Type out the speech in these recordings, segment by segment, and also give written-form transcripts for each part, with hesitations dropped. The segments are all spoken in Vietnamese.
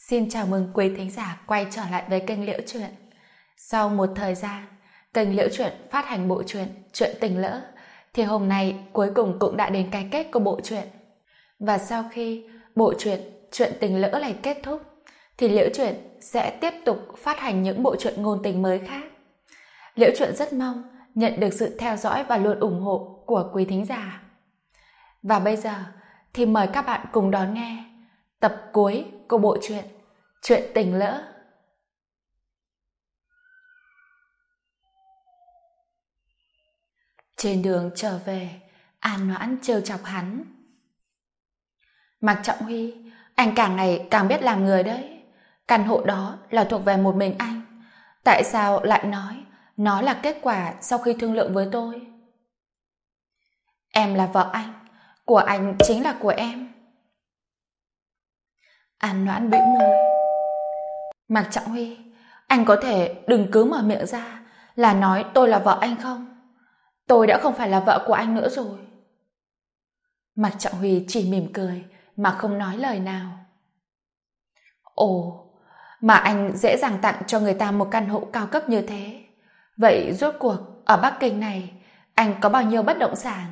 Xin chào mừng quý thính giả quay trở lại với kênh Liễu Chuyện. Sau một thời gian, kênh Liễu Chuyện phát hành bộ truyện Chuyện Tình Lỡ, thì hôm nay cuối cùng cũng đã đến cái kết của bộ truyện. Và sau khi bộ truyện Chuyện Tình Lỡ này kết thúc, thì Liễu Chuyện sẽ tiếp tục phát hành những bộ truyện ngôn tình mới khác. Liễu Chuyện rất mong nhận được sự theo dõi và luôn ủng hộ của quý thính giả. Và bây giờ thì mời các bạn cùng đón nghe tập cuối của bộ truyện Chuyện Tình Lỡ. Trên đường trở về, An Noãn trêu chọc hắn. Mạc Trọng Huy, anh càng ngày càng biết làm người đấy. Căn hộ đó là thuộc về một mình anh. Tại sao lại nói nó là kết quả sau khi thương lượng với tôi? Em là vợ anh, của anh chính là của em. An Noãn bĩu môi. Mạc Trọng Huy, anh có thể đừng cứ mở miệng ra là nói tôi là vợ anh không? Tôi đã không phải là vợ của anh nữa rồi. Mạc Trọng Huy chỉ mỉm cười mà không nói lời nào. Ồ, mà anh dễ dàng tặng cho người ta một căn hộ cao cấp như thế. Vậy rốt cuộc ở Bắc Kinh này anh có bao nhiêu bất động sản?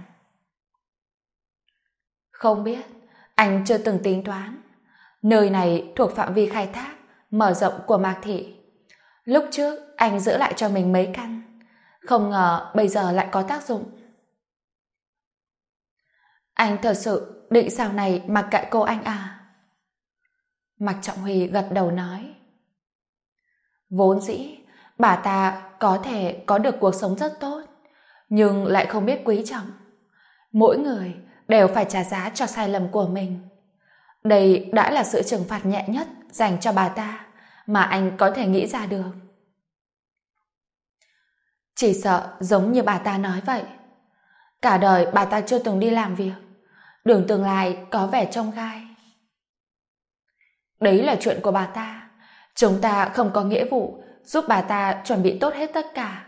Không biết, anh chưa từng tính toán. Nơi này thuộc phạm vi khai thác mở rộng của Mạc Thị. Lúc trước anh giữ lại cho mình mấy căn, không ngờ bây giờ lại có tác dụng. Anh thật sự định sau này mặc kệ cô anh à? Mạc Trọng Huy gật đầu nói. Vốn dĩ bà ta có thể có được cuộc sống rất tốt, nhưng lại không biết quý trọng. Mỗi người đều phải trả giá cho sai lầm của mình. Đây đã là sự trừng phạt nhẹ nhất dành cho bà ta mà anh có thể nghĩ ra được. Chỉ sợ giống như bà ta nói vậy. Cả đời bà ta chưa từng đi làm việc, đường tương lai có vẻ trông gai. Đấy là chuyện của bà ta. Chúng ta không có nghĩa vụ giúp bà ta chuẩn bị tốt hết tất cả.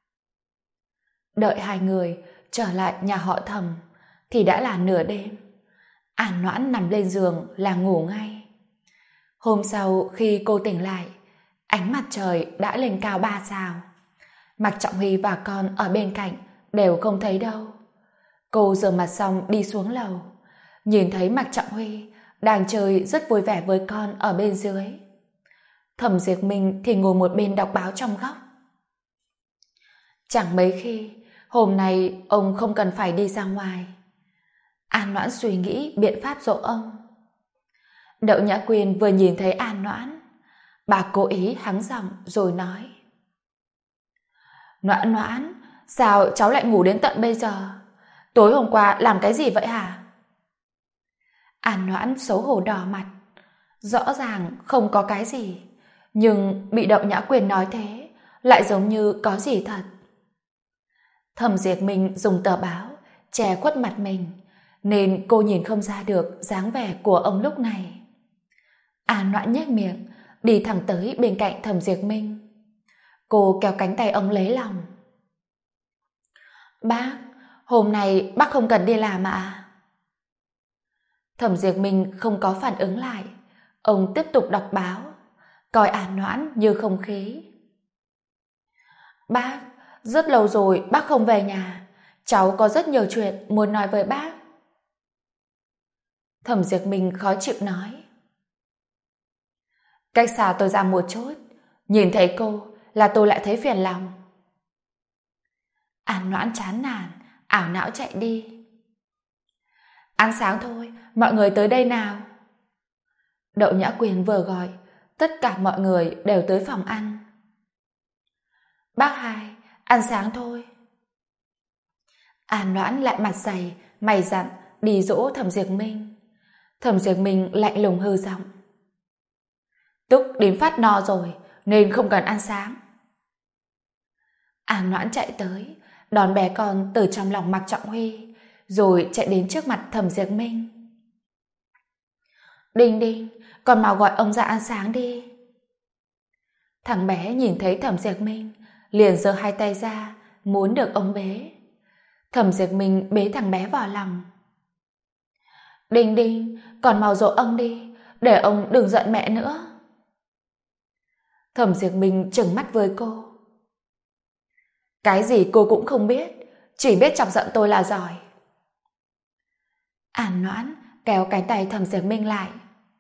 Đợi hai người trở lại nhà họ Thẩm thì đã là nửa đêm. An Noãn nằm lên giường là ngủ ngay. Hôm sau khi cô tỉnh lại, ánh mặt trời đã lên cao 3 sao. Mạc Trọng Huy và con ở bên cạnh đều không thấy đâu. Cô rửa mặt xong đi xuống lầu, nhìn thấy Mạc Trọng Huy đang chơi rất vui vẻ với con ở bên dưới. Thẩm Diệp Minh thì ngồi một bên đọc báo trong góc. Chẳng mấy khi, hôm nay ông không cần phải đi ra ngoài. An Noãn suy nghĩ biện pháp dỗ ông. Đậu Nhã Quyên vừa nhìn thấy An Noãn, bà cố ý hắng giọng rồi nói. Noãn Noãn, sao cháu lại ngủ đến tận bây giờ? Tối hôm qua làm cái gì vậy hả? An Noãn xấu hổ đỏ mặt. Rõ ràng không có cái gì, nhưng bị Đậu Nhã Quyên nói thế lại giống như có gì thật. Thẩm Diệp Minh dùng tờ báo che khuất mặt mình, nên cô nhìn không ra được dáng vẻ của ông lúc này. An Noãn nhếch miệng đi thẳng tới bên cạnh Thẩm Diệp Minh. Cô kéo cánh tay ông lấy lòng. Bác, hôm nay bác không cần đi làm ạ? Thẩm Diệp Minh không có phản ứng lại. Ông tiếp tục đọc báo, coi An Noãn như không khí. Bác, rất lâu rồi bác không về nhà. Cháu có rất nhiều chuyện muốn nói với bác. Thẩm Diệp Minh khó chịu nói. Cách xa tôi ra một chút, nhìn thấy cô là tôi lại thấy phiền lòng. An Noãn chán nản, ảo não chạy đi. Ăn sáng thôi, mọi người tới đây nào. Đậu Nhã Quyên vừa gọi, tất cả mọi người đều tới phòng ăn. Bác hai, ăn sáng thôi. An Noãn lại mặt dày, mày dặn đi dỗ Thẩm Diệp Minh. Thẩm Diệp Minh lạnh lùng hư giọng. Túc đến phát no rồi, nên không cần ăn sáng. An Noãn chạy tới, đón bé con từ trong lòng Mạc Trọng Huy, rồi chạy đến trước mặt Thẩm Diệp Minh. Đinh Đinh, con mau gọi ông ra ăn sáng đi. Thằng bé nhìn thấy Thẩm Diệp Minh, liền giơ hai tay ra, muốn được ông bế. Thẩm Diệp Minh bế thằng bé vào lòng. Đinh Đinh, con mau dỗ ông đi, để ông đừng giận mẹ nữa. Thẩm Diệp Minh trừng mắt với cô. Cái gì cô cũng không biết, chỉ biết chọc giận tôi là giỏi. An Noãn kéo cánh tay Thẩm Diệp Minh lại.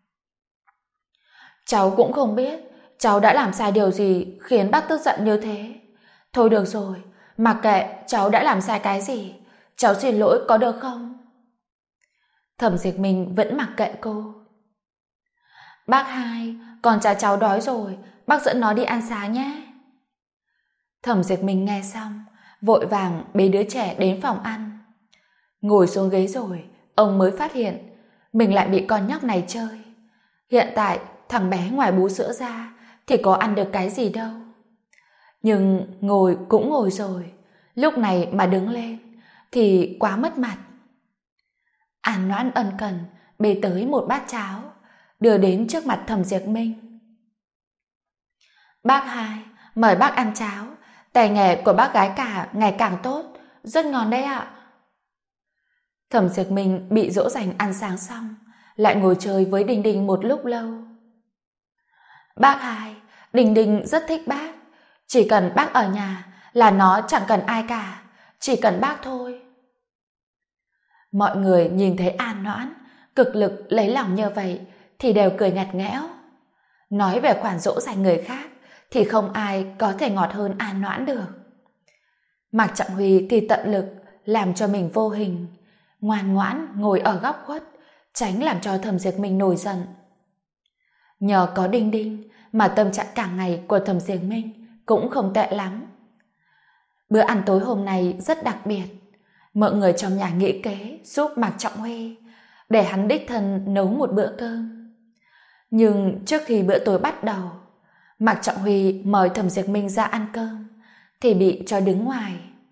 Cháu cũng không biết cháu đã làm sai điều gì khiến bác tức giận như thế. Thôi được rồi, mặc kệ cháu đã làm sai cái gì, cháu xin lỗi có được không? Thẩm Diệp Minh vẫn mặc kệ cô. Bác hai, con trai cháu đói rồi, bác dẫn nó đi ăn sáng nhé. Thẩm Diệp Minh nghe xong, vội vàng bế đứa trẻ đến phòng ăn. Ngồi xuống ghế rồi, ông mới phát hiện mình lại bị con nhóc này chơi. Hiện tại thằng bé ngoài bú sữa ra thì có ăn được cái gì đâu. Nhưng ngồi cũng ngồi rồi, lúc này mà đứng lên thì quá mất mặt. An Noãn ân cần bê tới một bát cháo, đưa đến trước mặt Thẩm Diệp Minh. Bác hai, mời bác ăn cháo, tay nghề của bác gái cả ngày càng tốt, rất ngon đấy ạ. Thẩm Diệp Minh bị dỗ dành ăn sáng xong, lại ngồi chơi với Đình Đình một lúc lâu. Bác hai, Đình Đình rất thích bác, chỉ cần bác ở nhà là nó chẳng cần ai cả, chỉ cần bác thôi. Mọi người nhìn thấy An Noãn cực lực lấy lòng như vậy thì đều cười ngặt nghẽo. Nói về khoản dỗ dành người khác thì không ai có thể ngọt hơn An Noãn được. Mạc Trọng Huy thì tận lực làm cho mình vô hình, ngoan ngoãn ngồi ở góc khuất, tránh làm cho Thẩm Diệp Minh nổi giận. Nhờ có Đinh Đinh mà tâm trạng cả ngày của Thẩm Diệp Minh cũng không tệ lắm. Bữa ăn tối hôm nay rất đặc biệt. Mọi người trong nhà nghĩ kế giúp Mạc Trọng Huy để hắn đích thân nấu một bữa cơm. Nhưng trước khi bữa tối bắt đầu, Mạc Trọng Huy mời Thẩm Diệp Minh ra ăn cơm thì bị cho đứng ngoài.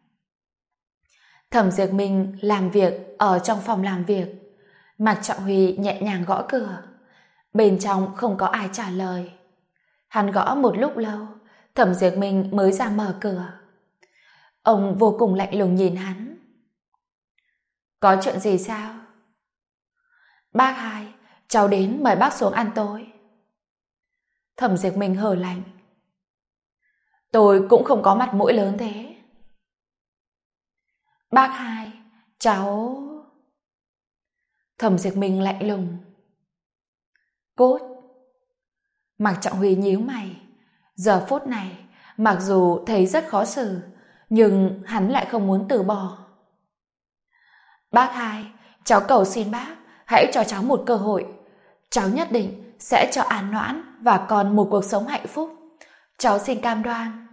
Thẩm Diệp Minh làm việc ở trong phòng làm việc. Mạc Trọng Huy nhẹ nhàng gõ cửa. Bên trong không có ai trả lời. Hắn gõ một lúc lâu, Thẩm Diệp Minh mới ra mở cửa. Ông vô cùng lạnh lùng nhìn hắn. Có chuyện gì sao? Bác hai, cháu đến mời bác xuống ăn tối. Thẩm Diệp Minh hờ lạnh. Tôi cũng không có mặt mũi lớn thế. Bác hai, cháu... Thẩm Diệp Minh lạnh lùng. Cút. Mạc Trọng Huy nhíu mày. Giờ phút này, mặc dù thấy rất khó xử, nhưng hắn lại không muốn từ bỏ. Bác hai, cháu cầu xin bác, hãy cho cháu một cơ hội. Cháu nhất định sẽ cho An Noãn và con một cuộc sống hạnh phúc. Cháu xin cam đoan.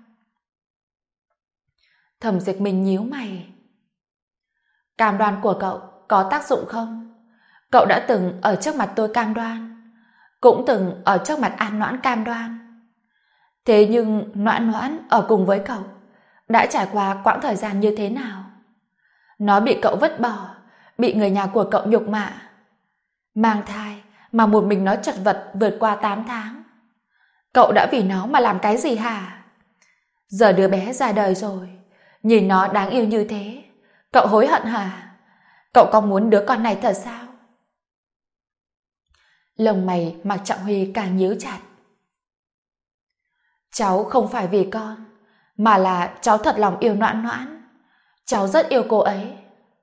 Thẩm Diệp Minh nhíu mày. Cam đoan của cậu có tác dụng không? Cậu đã từng ở trước mặt tôi cam đoan, cũng từng ở trước mặt An Noãn cam đoan. Thế nhưng Noãn Noãn ở cùng với cậu đã trải qua quãng thời gian như thế nào? Nó bị cậu vứt bỏ, bị người nhà của cậu nhục mạ, mang thai mà một mình nó chật vật vượt qua 8 tháng. Cậu đã vì nó mà làm cái gì hả? Giờ đứa bé ra đời rồi, nhìn nó đáng yêu như thế, cậu hối hận hả? Cậu có muốn đứa con này thật sao? Lông mày Mạc Trọng Huy càng nhíu chặt. Cháu không phải vì con, mà là cháu thật lòng yêu Noãn Noãn. Cháu rất yêu cô ấy.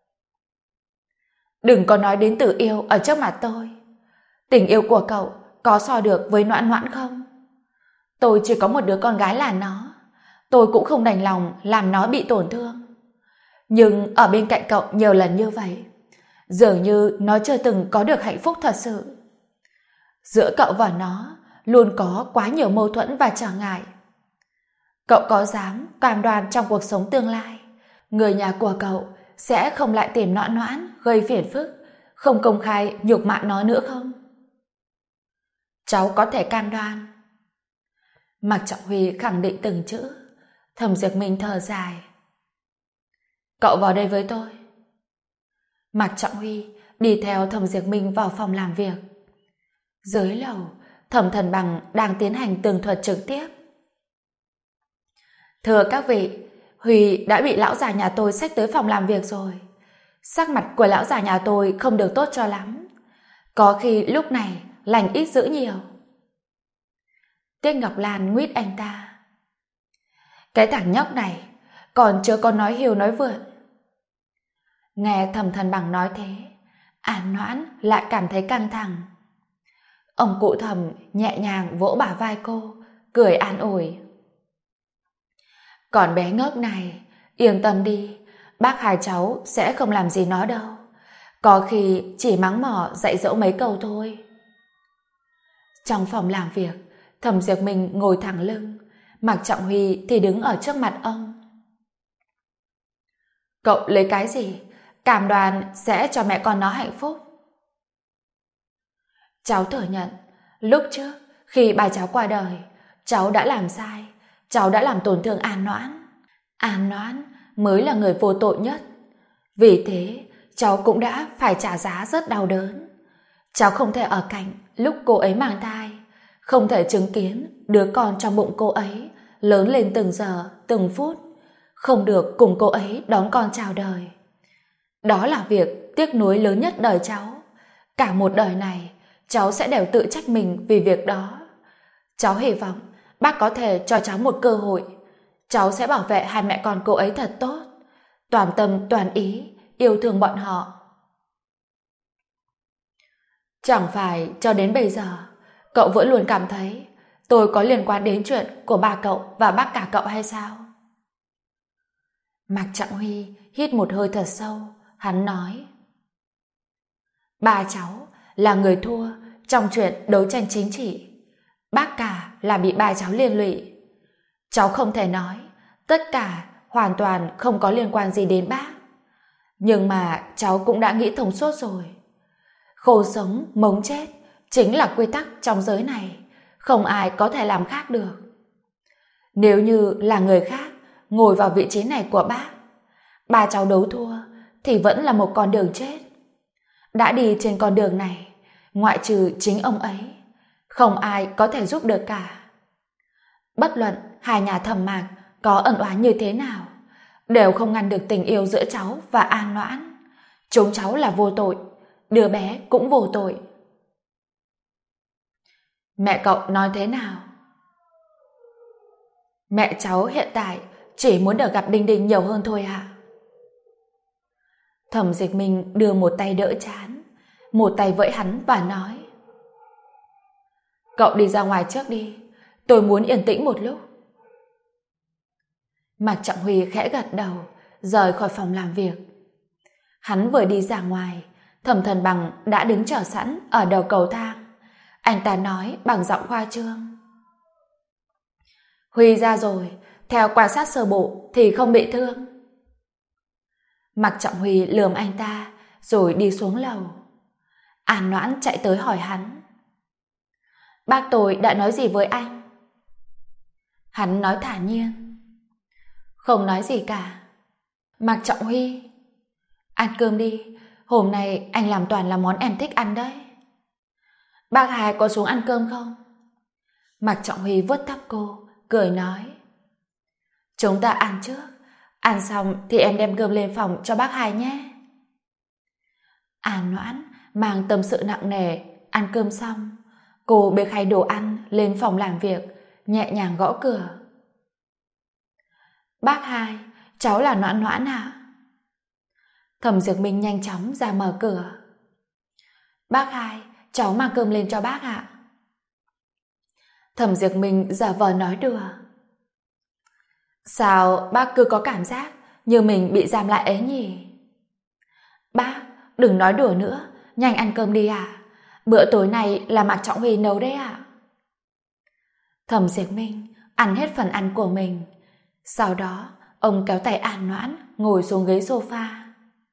Đừng có nói đến từ yêu ở trước mặt tôi. Tình yêu của cậu có so được với Noãn Noãn không? Tôi chỉ có một đứa con gái là nó. Tôi cũng không đành lòng làm nó bị tổn thương. Nhưng ở bên cạnh cậu nhiều lần như vậy, dường như nó chưa từng có được hạnh phúc thật sự. Giữa cậu và nó luôn có quá nhiều mâu thuẫn và trở ngại. Cậu có dám cam đoan trong cuộc sống tương lai, người nhà của cậu sẽ không lại tìm Noãn Noãn gây phiền phức, không công khai nhục mạ nó nữa không? Cháu có thể cam đoan. Mạc Trọng Huy khẳng định từng chữ. Thẩm Diệp Minh thở dài. Cậu vào đây với tôi. Mạc Trọng Huy đi theo Thẩm Diệp Minh vào phòng làm việc. Dưới lầu, Thẩm Thần Bằng đang tiến hành tường thuật trực tiếp. Thưa các vị, Huy đã bị lão già nhà tôi xách tới phòng làm việc rồi. Sắc mặt của lão già nhà tôi không được tốt cho lắm. Có khi lúc này lành ít dữ nhiều. Tiết Ngọc Lan nguyết anh ta. Cái thằng nhóc này còn chưa có nói hiu nói vượn. Nghe Thẩm Thần Bằng nói thế, An Noãn lại cảm thấy căng thẳng. Ông cụ Thẩm nhẹ nhàng vỗ bả vai cô, cười an ủi. Còn bé ngốc này, yên tâm đi, bác hai cháu sẽ không làm gì nó đâu. Có khi chỉ mắng mỏ dạy dỗ mấy câu thôi. Trong phòng làm việc, Thẩm Diệp Minh ngồi thẳng lưng, Mạc Trọng Huy thì đứng ở trước mặt ông. Cậu lấy cái gì cam đoan sẽ cho mẹ con nó hạnh phúc? Cháu thừa nhận, lúc trước khi bà cháu qua đời, cháu đã làm sai, cháu đã làm tổn thương An Noãn. An Noãn mới là người vô tội nhất. Vì thế, cháu cũng đã phải trả giá rất đau đớn. Cháu không thể ở cạnh lúc cô ấy mang thai, không thể chứng kiến đứa con trong bụng cô ấy lớn lên từng giờ, từng phút, không được cùng cô ấy đón con chào đời. Đó là việc tiếc nuối lớn nhất đời cháu. Cả một đời này, cháu sẽ đều tự trách mình vì việc đó. Cháu hy vọng bác có thể cho cháu một cơ hội. Cháu sẽ bảo vệ hai mẹ con cô ấy thật tốt, toàn tâm toàn ý yêu thương bọn họ. Chẳng phải cho đến bây giờ cậu vẫn luôn cảm thấy tôi có liên quan đến chuyện của bà cậu và bác cả cậu hay sao? Mạc Trọng Huy hít một hơi thật sâu, hắn nói. Ba cháu là người thua trong chuyện đấu tranh chính trị. Bác cả là bị ba cháu liên lụy. Cháu không thể nói tất cả hoàn toàn không có liên quan gì đến bác. Nhưng mà cháu cũng đã nghĩ thông suốt rồi. Khổ sống, mống chết chính là quy tắc trong giới này. Không ai có thể làm khác được. Nếu như là người khác ngồi vào vị trí này của bác, ba cháu đấu thua thì vẫn là một con đường chết. Đã đi trên con đường này, ngoại trừ chính ông ấy, không ai có thể giúp được cả. Bất luận hai nhà Thẩm Mạc có ân oán như thế nào, đều không ngăn được tình yêu giữa cháu và An Noãn. Chúng cháu là vô tội, đứa bé cũng vô tội. Mẹ cậu nói thế nào? Mẹ cháu hiện tại chỉ muốn được gặp Đinh Đinh nhiều hơn thôi ạ. Thẩm Dịch Minh đưa một tay đỡ trán, một tay vẫy hắn và nói. Cậu đi ra ngoài trước đi, tôi muốn yên tĩnh một lúc. Mạc Trọng Huy khẽ gật đầu, rời khỏi phòng làm việc. Hắn vừa đi ra ngoài, Thẩm Thần Bằng đã đứng chờ sẵn ở đầu cầu thang. Anh ta nói bằng giọng khoa trương. Huy ra rồi, theo quan sát sơ bộ thì không bị thương. Mạc Trọng Huy lườm anh ta, rồi đi xuống lầu. An Noãn chạy tới hỏi hắn. Bác tôi đã nói gì với anh? Hắn nói thản nhiên. Không nói gì cả. Mạc Trọng Huy, ăn cơm đi, hôm nay anh làm toàn là món em thích ăn đấy. Bác hai có xuống ăn cơm không? Mạc Trọng Huy vuốt tóc cô, cười nói. Chúng ta ăn trước, ăn xong thì em đem cơm lên phòng cho bác hai nhé. An Noãn mang tâm sự nặng nề, ăn cơm xong, cô bê khay đồ ăn lên phòng làm việc, nhẹ nhàng gõ cửa. Bác hai, cháu là Noãn Noãn ạ. Thẩm Diệp Minh nhanh chóng ra mở cửa. Bác hai, cháu mang cơm lên cho bác ạ. Thẩm Diệp Minh giả vờ nói đùa. Sao bác cứ có cảm giác như mình bị giam lại ấy nhỉ? Bác, đừng nói đùa nữa, nhanh ăn cơm đi ạ. Bữa tối này là Mạc Trọng Huy nấu đấy ạ. Thẩm Diệp Minh ăn hết phần ăn của mình. Sau đó, ông kéo tay An Noãn ngồi xuống ghế sofa.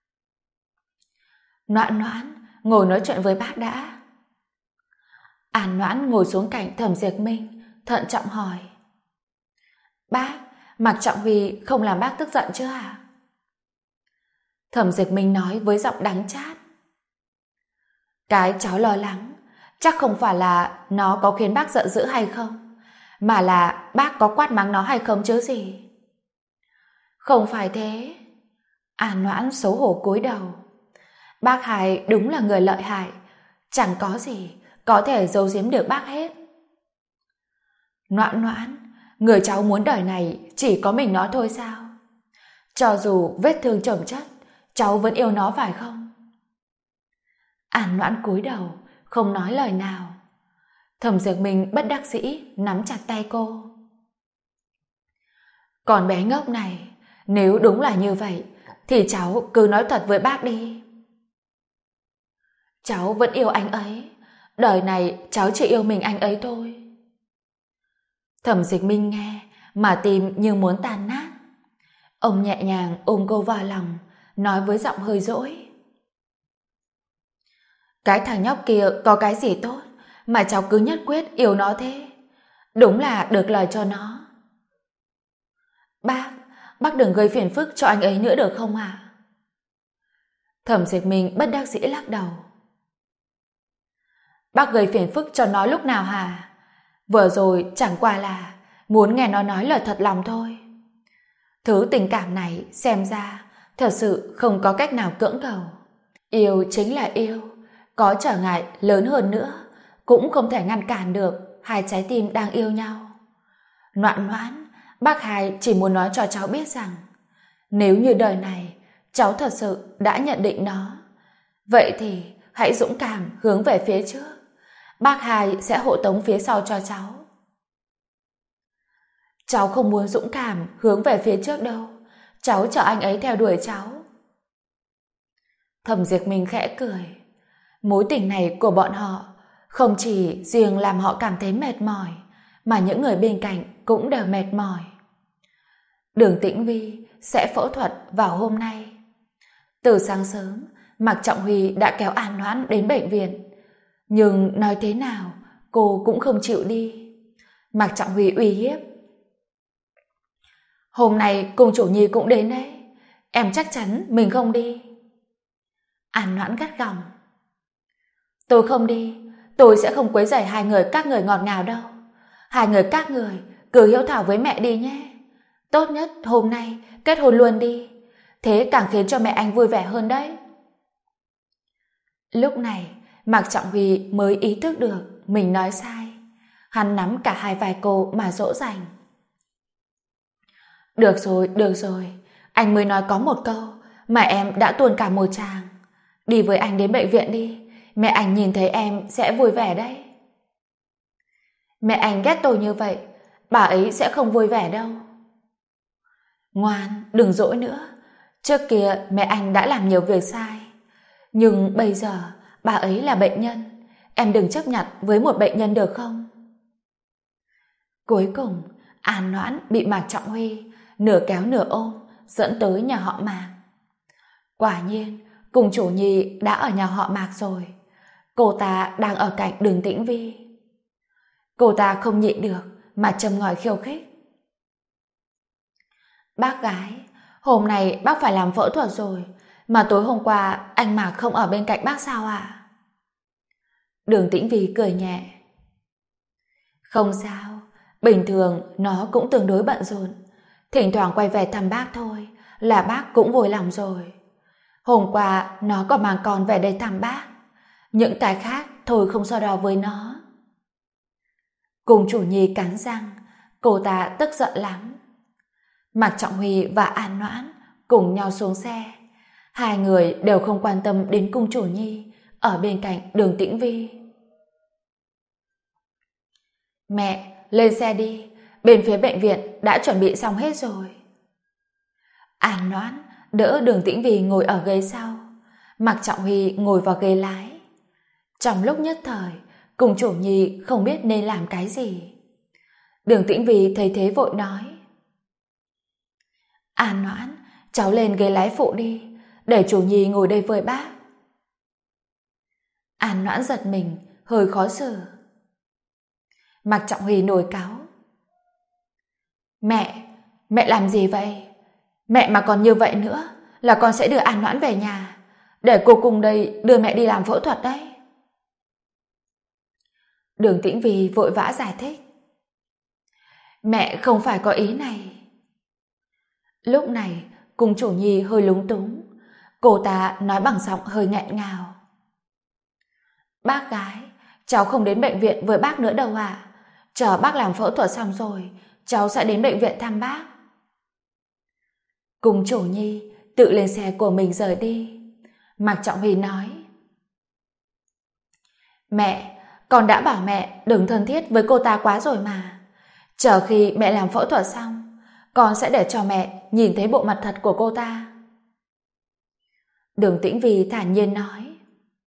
Noãn Noãn, ngồi nói chuyện với bác đã. An Noãn ngồi xuống cạnh Thẩm Diệp Minh, thận trọng hỏi. Bác, Mạc Trọng Huy không làm bác tức giận chứ hả? Thẩm Diệp Minh nói với giọng đắng chát. Cái cháu lo lắng, chắc không phải là nó có khiến bác giận dữ hay không, mà là bác có quát mắng nó hay không chứ gì. Không phải thế. An Noãn xấu hổ cúi đầu. Bác hai đúng là người lợi hại, chẳng có gì có thể giấu giếm được bác hết. Noãn Noãn, người cháu muốn đời này chỉ có mình nó thôi sao? Cho dù vết thương chồng chất, cháu vẫn yêu nó phải không? An Noãn cúi đầu, không nói lời nào. Thẩm Dược Minh bất đắc dĩ nắm chặt tay cô. Còn bé ngốc này, nếu đúng là như vậy, thì cháu cứ nói thật với bác đi. Cháu vẫn yêu anh ấy, đời này cháu chỉ yêu mình anh ấy thôi. Thẩm Dịch Minh nghe mà tim như muốn tan nát. Ông nhẹ nhàng ôm cô vào lòng, nói với giọng hơi dỗi. Cái thằng nhóc kia có cái gì tốt mà cháu cứ nhất quyết yêu nó thế? Đúng là được lời cho nó. Bác đừng gây phiền phức cho anh ấy nữa được không ạ? Thẩm Dịch Minh bất đắc dĩ lắc đầu. Bác gây phiền phức cho nó lúc nào hả? Vừa rồi chẳng qua là muốn nghe nó nói lời thật lòng thôi. Thứ tình cảm này xem ra thật sự không có cách nào cưỡng cầu. Yêu chính là yêu, có trở ngại lớn hơn nữa cũng không thể ngăn cản được hai trái tim đang yêu nhau. Noãn Noãn, bác Hai chỉ muốn nói cho cháu biết rằng nếu như đời này cháu thật sự đã nhận định nó, vậy thì hãy dũng cảm hướng về phía trước. Bác Hai sẽ hộ tống phía sau cho cháu. Cháu không muốn dũng cảm hướng về phía trước đâu. Cháu chờ anh ấy theo đuổi cháu. Thẩm Diệp Minh khẽ cười. Mối tình này của bọn họ không chỉ riêng làm họ cảm thấy mệt mỏi, mà những người bên cạnh cũng đều mệt mỏi. Đường Tĩnh Vi sẽ phẫu thuật vào hôm nay. Từ sáng sớm, Mạc Trọng Huy đã kéo An Noãn đến bệnh viện. Nhưng nói thế nào, cô cũng không chịu đi. Mạc Trọng Huy uy hiếp. Hôm nay cùng chủ nhi cũng đến đấy. Em chắc chắn mình không đi. An Noãn gắt gỏng. Tôi không đi. Tôi sẽ không quấy rầy hai người các người ngọt ngào đâu. Hai người các người cứ hiếu thảo với mẹ đi nhé. Tốt nhất hôm nay kết hôn luôn đi. Thế càng khiến cho mẹ anh vui vẻ hơn đấy. Lúc này Mạc Trọng Huy mới ý thức được mình nói sai. Hắn nắm cả hai vai cô mà dỗ dành. Được rồi. Anh mới nói có một câu mà em đã tuôn cả một tràng. Đi với anh đến bệnh viện đi. Mẹ anh nhìn thấy em sẽ vui vẻ đấy. Mẹ anh ghét tôi như vậy, bà ấy sẽ không vui vẻ đâu. Ngoan, đừng dỗi nữa. Trước kia mẹ anh đã làm nhiều việc sai. Nhưng bây giờ bà ấy là bệnh nhân. Em đừng chấp nhận với một bệnh nhân được không? Cuối cùng, An Noãn bị Mạc Trọng Huy nửa kéo nửa ôm dẫn tới nhà họ Mạc. Quả nhiên, cùng chủ nhi đã ở nhà họ Mạc rồi. Cô ta đang ở cạnh Đường Tĩnh Vi. Cô ta không nhịn được mà châm ngòi khiêu khích. Bác gái, hôm nay bác phải làm phẫu thuật rồi, mà tối hôm qua anh Mạc không ở bên cạnh bác sao ạ? Đường Tĩnh Vi cười nhẹ. Không sao, bình thường nó cũng tương đối bận rộn, thỉnh thoảng quay về thăm bác thôi là bác cũng vui lòng rồi. Hôm qua nó còn mang con về đây thăm bác, những cái khác thôi không so đo với nó. Cùng chủ nhi cắn răng, cô ta tức giận lắm. Mạc Trọng Huy và An Noãn cùng nhau xuống xe. Hai người đều không quan tâm đến cung chủ nhi ở bên cạnh Đường Tĩnh Vi. Mẹ, lên xe đi, bên phía bệnh viện đã chuẩn bị xong hết rồi. An Noãn đỡ Đường Tĩnh Vi ngồi ở ghế sau, Mạc Trọng Huy ngồi vào ghế lái. Trong lúc nhất thời, cùng chủ nhi không biết nên làm cái gì. Đường Tĩnh Vi thấy thế vội nói. An Noãn, cháu lên ghế lái phụ đi, để chủ nhi ngồi đây với bác. An Noãn giật mình, hơi khó xử. Mạc Trọng Huy nổi cáu. Mẹ làm gì vậy? Mẹ mà còn như vậy nữa là con sẽ đưa An Noãn về nhà, để cô cùng đây đưa mẹ đi làm phẫu thuật đấy. Đường Tĩnh Vi vội vã giải thích. Mẹ không phải có ý này. Lúc này, cùng chủ nhi hơi lúng túng. Cô ta nói bằng giọng hơi nghẹn ngào. Bác gái, Cháu không đến bệnh viện với bác nữa đâu ạ. Chờ bác làm phẫu thuật xong rồi, cháu sẽ đến bệnh viện thăm bác. Cung Chủ Nhi tự lên xe của mình rời đi. Mạc Trọng Huy nói: Mẹ, con đã bảo mẹ đừng thân thiết với cô ta quá rồi mà. Chờ khi mẹ làm phẫu thuật xong, con sẽ để cho mẹ nhìn thấy bộ mặt thật của cô ta. Đường Tĩnh Vi thản nhiên nói: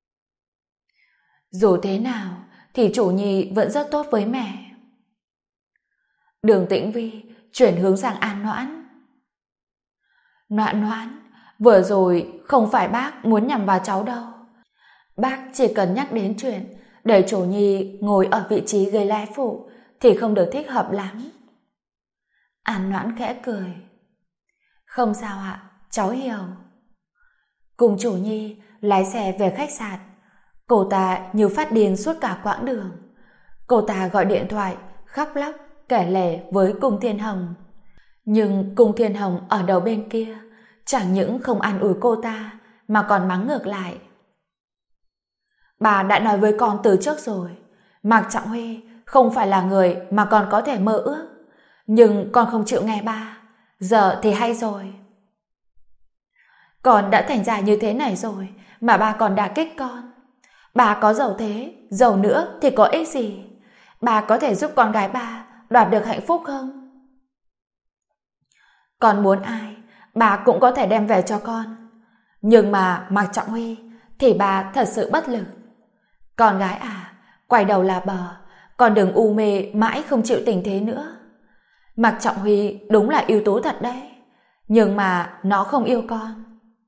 Dù thế nào thì Chủ Nhi vẫn rất tốt với mẹ. Đường Tĩnh Vi chuyển hướng sang An Noãn. Noãn Noãn, vừa rồi không phải bác muốn nhằm vào cháu đâu. Bác chỉ cần nhắc đến chuyện để Chủ Nhi ngồi ở vị trí ghế lái phụ thì không được thích hợp lắm. An Noãn khẽ cười: Không sao ạ, cháu hiểu. Cùng Chủ Nhi lái xe về khách sạn. Cô ta như phát điên suốt cả quãng đường. Cô ta gọi điện thoại khóc lóc kể lể với Cung Thiên Hồng. Nhưng Cung Thiên Hồng ở đầu bên kia chẳng những không an ủi cô ta mà còn mắng ngược lại: Bà đã nói với con từ trước rồi, Mạc Trọng Huy không phải là người mà con có thể mơ ước. Nhưng con không chịu nghe ba. Giờ thì hay rồi. Con đã thành ra như thế này rồi mà ba còn đả kích con. Bà có giàu thế, giàu nữa thì có ích gì? Bà có thể giúp con gái ba đoạt được hạnh phúc không? Con muốn ai, bà cũng có thể đem về cho con. Nhưng mà Mạc Trọng Huy thì bà thật sự bất lực. Con gái à, quay đầu là bờ, con đừng u mê mãi không chịu tỉnh thế nữa. Mạc Trọng Huy đúng là ưu tú thật đấy, nhưng mà nó không yêu con.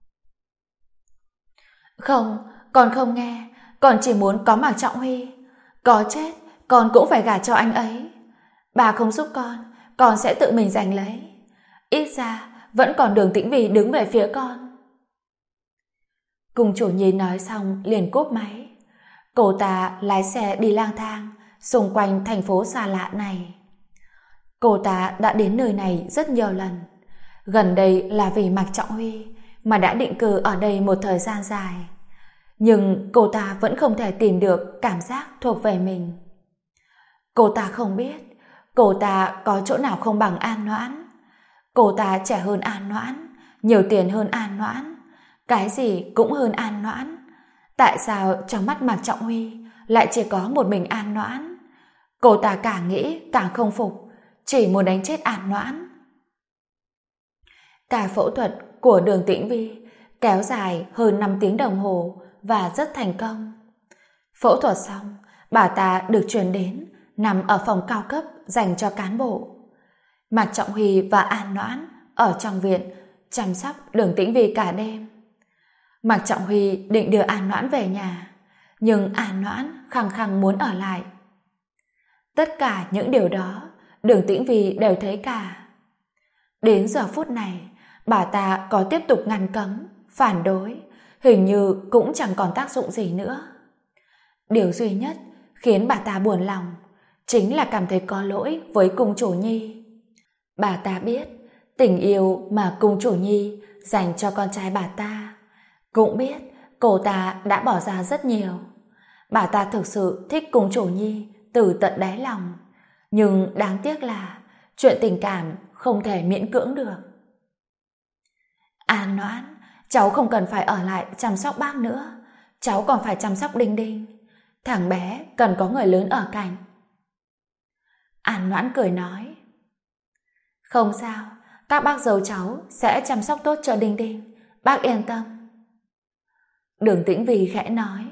Không, con không nghe, con chỉ muốn có Mạc Trọng Huy. Có chết, con cũng phải gả cho anh ấy. Bà không giúp con sẽ tự mình giành lấy. Ít ra, vẫn còn Đường Tĩnh Vi đứng về phía con. Cung Chủ Nhi nói xong liền cúp máy. Cô ta lái xe đi lang thang xung quanh thành phố xa lạ này. Cô ta đã đến nơi này rất nhiều lần. Gần đây là vì Mạc Trọng Huy mà đã định cư ở đây một thời gian dài. Nhưng cô ta vẫn không thể tìm được cảm giác thuộc về mình. Cô ta không biết cô ta có chỗ nào không bằng An Noãn. Cô ta trẻ hơn An Noãn, nhiều tiền hơn An Noãn, cái gì cũng hơn An Noãn. Tại sao trong mắt Mạc Trọng Huy lại chỉ có một mình An Noãn? Cô ta càng nghĩ càng không phục, chỉ muốn đánh chết An Noãn. Cả phẫu thuật của Đường Tĩnh Vi kéo dài hơn 5 tiếng đồng hồ và rất thành công. Phẫu thuật xong, bà ta được chuyển đến nằm ở phòng cao cấp dành cho cán bộ. Mạc Trọng Huy và An Noãn ở trong viện chăm sóc Đường Tĩnh Vi cả đêm. Mạc Trọng Huy định đưa An Noãn về nhà, nhưng An Noãn khăng khăng muốn ở lại. Tất cả những điều đó Đường Tĩnh Vi đều thấy cả. Đến giờ phút này, bà ta có tiếp tục ngăn cấm, phản đối, hình như cũng chẳng còn tác dụng gì nữa. Điều duy nhất khiến bà ta buồn lòng chính là cảm thấy có lỗi với Cung Chủ Nhi. Bà ta biết tình yêu mà Cung Chủ Nhi dành cho con trai bà ta, cũng biết cô ta đã bỏ ra rất nhiều. Bà ta thực sự thích Cung Chủ Nhi từ tận đáy lòng, nhưng đáng tiếc là chuyện tình cảm không thể miễn cưỡng được. An Noãn, cháu không cần phải ở lại chăm sóc bác nữa, cháu còn phải chăm sóc Đinh Đinh. Thằng bé cần có người lớn ở cạnh. An Noãn cười nói: Không sao, các bác dâu cháu sẽ chăm sóc tốt cho Đinh Đinh, bác yên tâm. Đường Tĩnh Vi khẽ nói: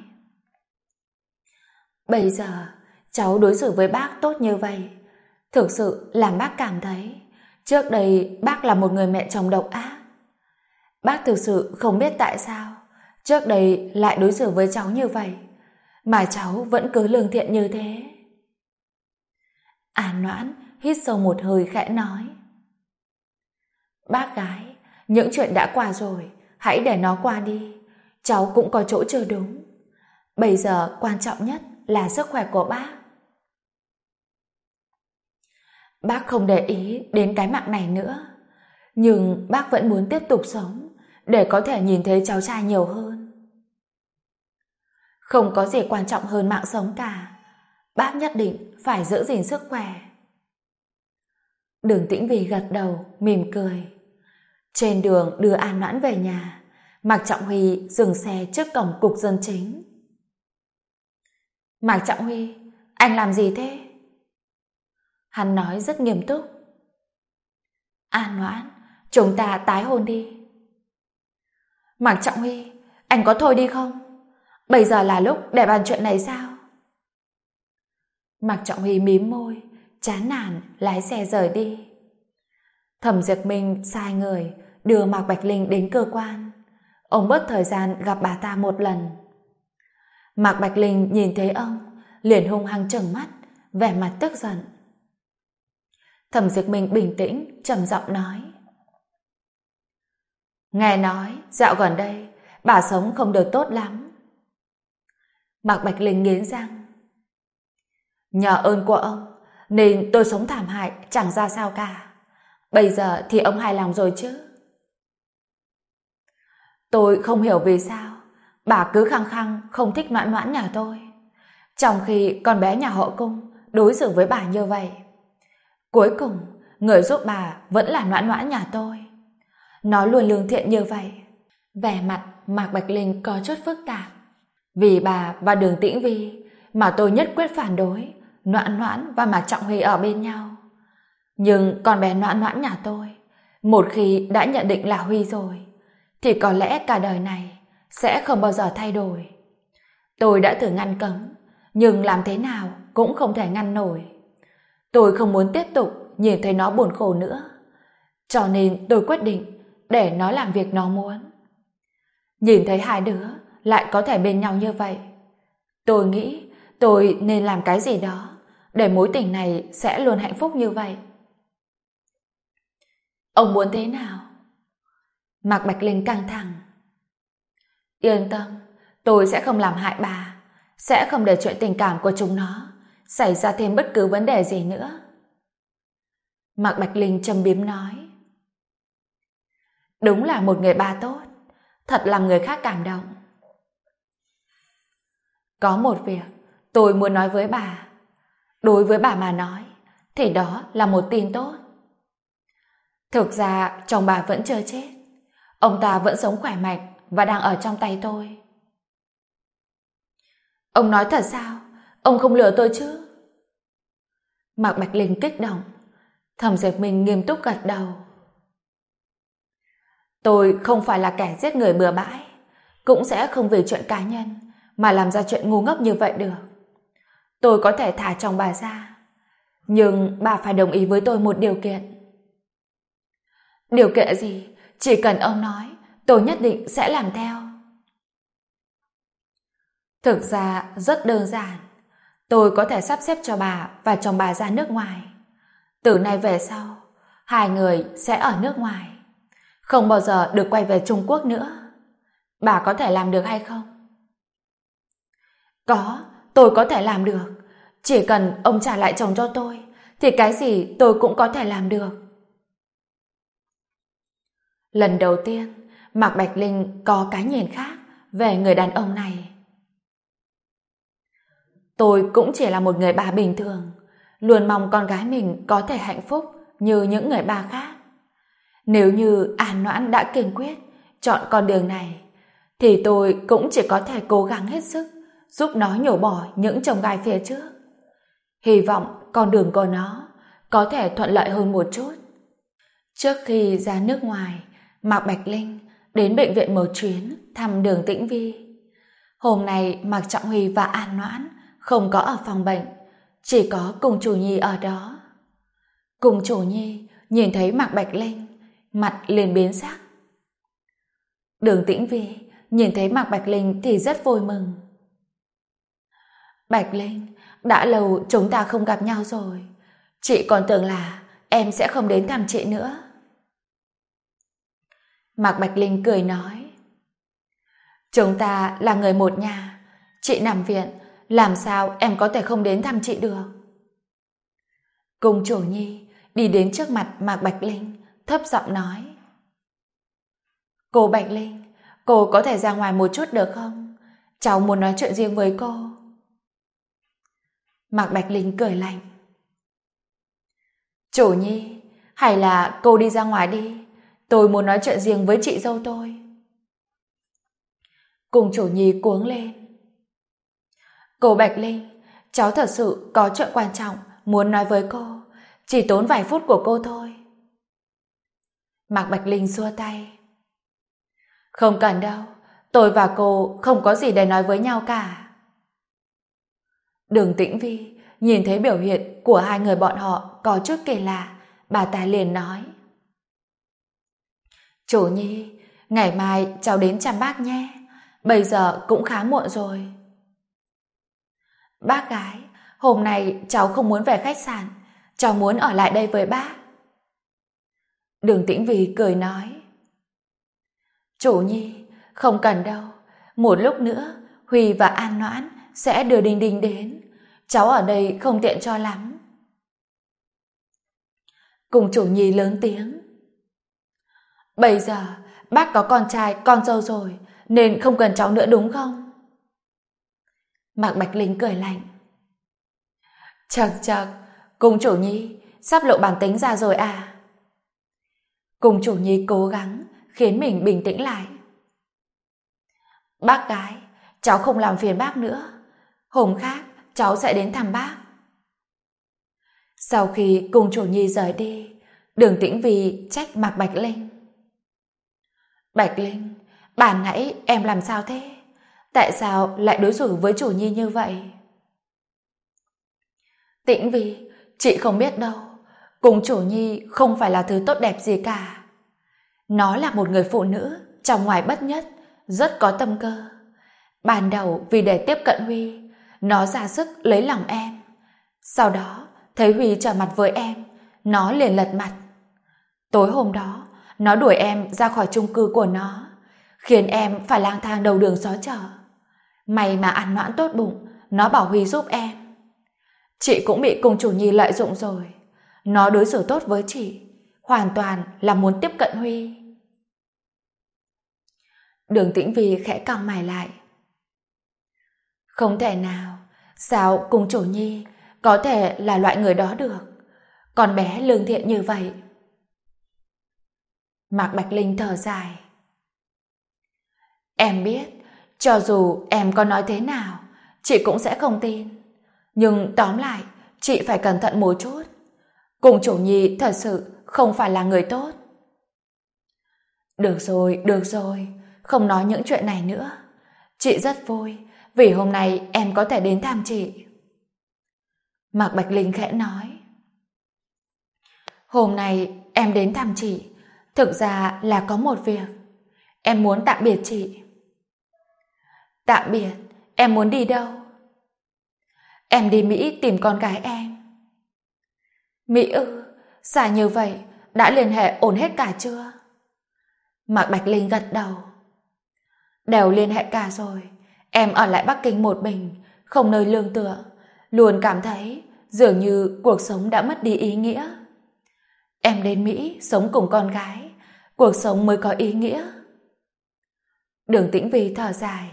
Bây giờ cháu đối xử với bác tốt như vậy, thực sự làm bác cảm thấy trước đây bác là một người mẹ chồng độc ác. Bác thực sự không biết tại sao trước đây lại đối xử với cháu như vậy, mà cháu vẫn cứ lương thiện như thế. An Noãn hít sâu một hơi khẽ nói: Bác gái, những chuyện đã qua rồi, hãy để nó qua đi. Cháu cũng có chỗ chưa đúng. Bây giờ quan trọng nhất là sức khỏe của bác. Bác không để ý đến cái mạng này nữa, nhưng bác vẫn muốn tiếp tục sống để có thể nhìn thấy cháu trai nhiều hơn. Không có gì quan trọng hơn mạng sống cả. bác nhất định phải giữ gìn sức khỏe. Đường Tĩnh Vy gật đầu, mỉm cười. Trên đường đưa An Noãn về nhà, Mạc Trọng Huy dừng xe trước cổng cục dân chính. Mạc Trọng Huy, anh làm gì thế? Hắn nói rất nghiêm túc. An Noãn, chúng ta tái hôn đi. Mạc Trọng Huy, anh có thôi đi không? Bây giờ là lúc để bàn chuyện này sao? Mạc Trọng Huy mím môi, chán nản lái xe rời đi. Thẩm Diệp Minh sai người đưa Mạc Bạch Linh đến cơ quan. Ông bớt thời gian gặp bà ta một lần. Mạc Bạch Linh nhìn thấy ông, liền hung hăng trừng mắt, vẻ mặt tức giận. Thẩm Diệp Minh bình tĩnh, trầm giọng nói. Nghe nói, dạo gần đây, bà sống không được tốt lắm. Mạc Bạch Linh nghiến răng. Nhờ ơn của ông, nên tôi sống thảm hại, chẳng ra sao cả. Bây giờ thì ông hài lòng rồi chứ? Tôi không hiểu vì sao bà cứ khăng khăng không thích Noãn Noãn nhà tôi, trong khi con bé nhà họ Cung đối xử với bà như vậy. Cuối cùng, người giúp bà vẫn là Noãn Noãn nhà tôi. Nó luôn lương thiện như vậy. Vẻ mặt Mạc Bạch Linh có chút phức tạp. Vì bà và Đường Tĩnh Vy mà tôi nhất quyết phản đối Noãn Noãn và Mạc Trọng Huy ở bên nhau. Nhưng con bé Noãn Noãn nhà tôi, một khi đã nhận định là Huy rồi, thì có lẽ cả đời này sẽ không bao giờ thay đổi. Tôi đã thử ngăn cấm, nhưng làm thế nào cũng không thể ngăn nổi. Tôi không muốn tiếp tục nhìn thấy nó buồn khổ nữa, cho nên tôi quyết định để nó làm việc nó muốn. Nhìn thấy hai đứa lại có thể bên nhau như vậy, tôi nghĩ tôi nên làm cái gì đó để mối tình này sẽ luôn hạnh phúc như vậy. Ông muốn thế nào? Mạc Bạch Linh căng thẳng. Yên tâm, tôi sẽ không làm hại bà, sẽ không để chuyện tình cảm của chúng nó xảy ra thêm bất cứ vấn đề gì nữa. Mạc Bạch Linh châm biếm nói. Đúng là một người ba tốt, thật làm người khác cảm động. Có một việc tôi muốn nói với bà. Đối với bà mà nói, thì đó là một tin tốt. Thực ra chồng bà vẫn chưa chết, ông ta vẫn sống khỏe mạnh và đang ở trong tay tôi. Ông nói thật sao? Ông không lừa tôi chứ? Mạc Bạch Linh kích động. Thẩm Diệp Minh nghiêm túc gật đầu. Tôi không phải là kẻ giết người bừa bãi, cũng sẽ không vì chuyện cá nhân mà làm ra chuyện ngu ngốc như vậy được. Tôi có thể thả chồng bà ra, nhưng bà phải đồng ý với tôi một điều kiện. Điều kiện gì? Chỉ cần ông nói, tôi nhất định sẽ làm theo. Thực ra rất đơn giản. Tôi có thể sắp xếp cho bà và chồng bà ra nước ngoài. Từ nay về sau, hai người sẽ ở nước ngoài, không bao giờ được quay về Trung Quốc nữa. Bà có thể làm được hay không? Có, tôi có thể làm được. Chỉ cần ông trả lại chồng cho tôi, thì cái gì tôi cũng có thể làm được. Lần đầu tiên, Mạc Bạch Linh có cái nhìn khác về người đàn ông này. Tôi cũng chỉ là một người bà bình thường, luôn mong con gái mình có thể hạnh phúc như những người bà khác. Nếu như An Noãn đã kiên quyết chọn con đường này, thì tôi cũng chỉ có thể cố gắng hết sức giúp nó nhổ bỏ những chông gai phía trước. Hy vọng con đường của nó có thể thuận lợi hơn một chút. Trước khi ra nước ngoài, Mạc Bạch Linh đến bệnh viện một chuyến thăm Đường Tĩnh Vy. Hôm nay Mạc Trọng Huy và An Noãn không có ở phòng bệnh, chỉ có Cung Chủ Nhi ở đó. Cung Chủ Nhi nhìn thấy Mạc Bạch Linh, mặt liền biến sắc. Đường Tĩnh Vy nhìn thấy Mạc Bạch Linh thì rất vui mừng. Bạch Linh, đã lâu chúng ta không gặp nhau rồi. Chị còn tưởng là em sẽ không đến thăm chị nữa. Mạc Bạch Linh cười nói. Chúng ta là người một nhà. Chị nằm viện, làm sao em có thể không đến thăm chị được? Cung Chủ Nhi đi đến trước mặt Mạc Bạch Linh, thấp giọng nói. Cô Bạch Linh, cô có thể ra ngoài một chút được không? Cháu muốn nói chuyện riêng với cô. Mạc Bạch Linh cười lạnh. Chủ nhi, hay là cô đi ra ngoài đi, tôi muốn nói chuyện riêng với chị dâu tôi. Cùng chủ nhi cuống lên. Cô Bạch Linh, cháu thật sự có chuyện quan trọng muốn nói với cô, chỉ tốn vài phút của cô thôi. Mạc Bạch Linh xua tay. Không cần đâu, tôi và cô không có gì để nói với nhau cả. Đường Tĩnh Vi nhìn thấy biểu hiện của hai người bọn họ có chút kỳ lạ, bà ta liền nói. Chủ nhi, ngày mai cháu đến chăm bác nhé, bây giờ cũng khá muộn rồi. Bác gái, hôm nay cháu không muốn về khách sạn, cháu muốn ở lại đây với bác. Đường Tĩnh Vi cười nói. Chủ nhi, không cần đâu, một lúc nữa Huy và An Noãn sẽ đưa Đinh Đinh đến, cháu ở đây không tiện cho lắm. Cùng chủ nhi lớn tiếng. Bây giờ bác có con trai con dâu rồi, nên không cần cháu nữa đúng không? Mạc Bạch Linh cười lạnh. Chậc chậc, cùng chủ nhi sắp lộ bản tính ra rồi à? Cùng chủ nhi cố gắng khiến mình bình tĩnh lại. Bác gái, cháu không làm phiền bác nữa, hôm khác cháu sẽ đến thăm bác. Sau khi cùng chủ nhi rời đi, Đường Tĩnh Vi trách Mạc Bạch Linh. Bạch Linh, bản nãy em làm sao thế? Tại sao lại đối xử với chủ nhi như vậy? Tĩnh Vi, chị không biết đâu, cùng chủ nhi không phải là thứ tốt đẹp gì cả. Nó là một người phụ nữ trong ngoài bất nhất, rất có tâm cơ. Ban đầu vì để tiếp cận Huy, nó ra sức lấy lòng em. Sau đó, thấy Huy trở mặt với em, nó liền lật mặt. Tối hôm đó, nó đuổi em ra khỏi chung cư của nó, khiến em phải lang thang đầu đường xó chợ. May mà An Noãn tốt bụng, nó bảo Huy giúp em. Chị cũng bị cùng chủ nhi lợi dụng rồi. Nó đối xử tốt với chị, hoàn toàn là muốn tiếp cận Huy. Đường Tĩnh Vi khẽ cau mày lại. Không thể nào, sao cùng chủ nhi có thể là loại người đó được? Con bé lương thiện như vậy. Mạc Bạch Linh thở dài. Em biết, cho dù em có nói thế nào, chị cũng sẽ không tin. Nhưng tóm lại, chị phải cẩn thận một chút. Cùng chủ nhi thật sự không phải là người tốt. Được rồi, không nói những chuyện này nữa. Chị rất vui vì hôm nay em có thể đến thăm chị. Mạc Bạch Linh khẽ nói. Hôm nay em đến thăm chị, thực ra là có một việc. Em muốn tạm biệt chị. Tạm biệt? Em muốn đi đâu? Em đi Mỹ tìm con gái em. Mỹ ư? Xa như vậy, đã liên hệ ổn hết cả chưa? Mạc Bạch Linh gật đầu. Đều liên hệ cả rồi. Em ở lại Bắc Kinh một mình, không nơi lương tựa, luôn cảm thấy dường như cuộc sống đã mất đi ý nghĩa. Em đến Mỹ sống cùng con gái, cuộc sống mới có ý nghĩa. Đường Tĩnh Vi thở dài.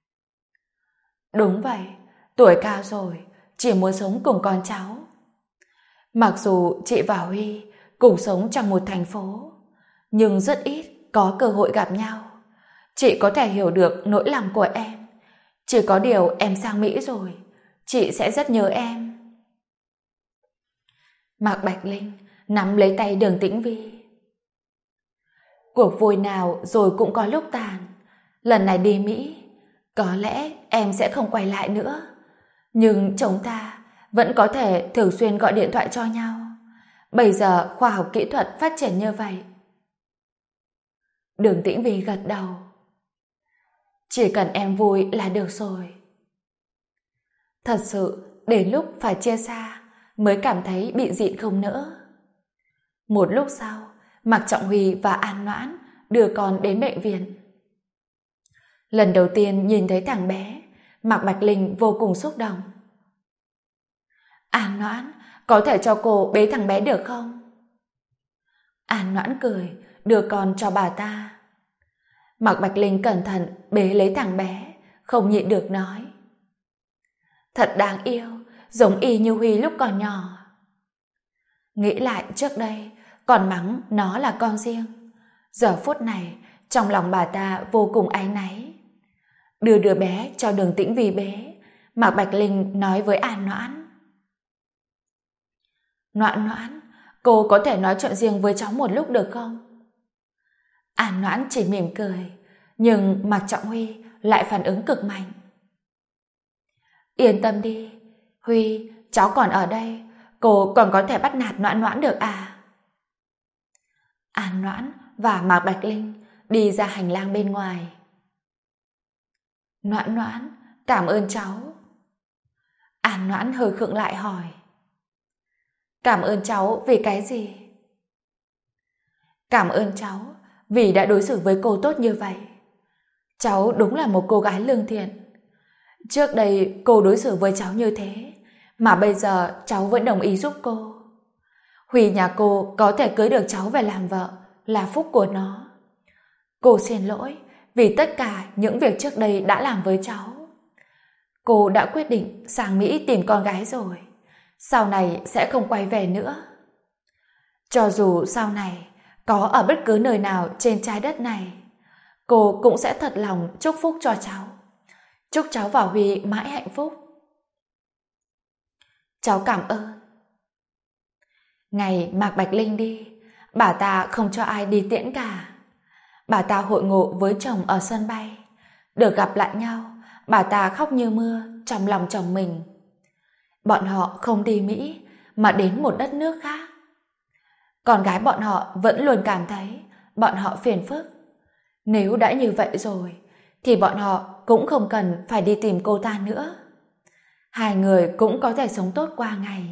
Đúng vậy, tuổi cao rồi, chỉ muốn sống cùng con cháu. Mặc dù chị và Huy cùng sống trong một thành phố, nhưng rất ít có cơ hội gặp nhau. Chị có thể hiểu được nỗi lòng của em. Chỉ có điều em sang Mỹ rồi, chị sẽ rất nhớ em. Mạc Bạch Linh nắm lấy tay Đường Tĩnh Vi. Cuộc vui nào rồi cũng có lúc tàn. Lần này đi Mỹ, có lẽ em sẽ không quay lại nữa. Nhưng chúng ta vẫn có thể thường xuyên gọi điện thoại cho nhau. Bây giờ khoa học kỹ thuật phát triển như vậy. Đường Tĩnh Vi gật đầu. Chỉ cần em vui là được rồi. Thật sự, đến lúc phải chia xa mới cảm thấy bị dịn không nỡ. Một lúc sau, Mạc Trọng Huy và An Noãn đưa con đến bệnh viện. Lần đầu tiên nhìn thấy thằng bé, Mạc Bạch Linh vô cùng xúc động. An Noãn, có thể cho cô bế thằng bé được không? An Noãn cười, đưa con cho bà ta. Mạc Bạch Linh cẩn thận bế lấy thằng bé, không nhịn được nói. Thật đáng yêu, giống y như Huy lúc còn nhỏ. Nghĩ lại trước đây, còn mắng nó là con riêng. Giờ phút này, trong lòng bà ta vô cùng áy náy. Đưa đứa bé cho Đường Tĩnh Vy bế, Mạc Bạch Linh nói với An Noãn. Noãn Noãn, cô có thể nói chuyện riêng với cháu một lúc được không? An Noãn chỉ mỉm cười, nhưng Mạc Trọng Huy lại phản ứng cực mạnh. Yên tâm đi, Huy, cháu còn ở đây, cô còn có thể bắt nạt Noãn Noãn được à? An Noãn và Mạc Bạch Linh đi ra hành lang bên ngoài. Noãn Noãn, cảm ơn cháu. An Noãn hơi khựng lại hỏi. Cảm ơn cháu vì cái gì? Cảm ơn cháu vì đã đối xử với cô tốt như vậy. Cháu đúng là một cô gái lương thiện. Trước đây cô đối xử với cháu như thế, mà bây giờ cháu vẫn đồng ý giúp cô. Huy nhà cô có thể cưới được cháu về làm vợ là phúc của nó. Cô xin lỗi vì tất cả những việc trước đây đã làm với cháu. Cô đã quyết định sang Mỹ tìm con gái rồi, sau này sẽ không quay về nữa. Cho dù sau này có ở bất cứ nơi nào trên trái đất này, cô cũng sẽ thật lòng chúc phúc cho cháu. Chúc cháu và Huy mãi hạnh phúc. Cháu cảm ơn. Ngày Mạc Bạch Linh đi, bà ta không cho ai đi tiễn cả. Bà ta hội ngộ với chồng ở sân bay. Được gặp lại nhau, bà ta khóc như mưa trong lòng chồng mình. Bọn họ không đi Mỹ, mà đến một đất nước khác. Con gái bọn họ vẫn luôn cảm thấy bọn họ phiền phức. Nếu đã như vậy rồi, thì bọn họ cũng không cần phải đi tìm cô ta nữa. Hai người cũng có thể sống tốt qua ngày.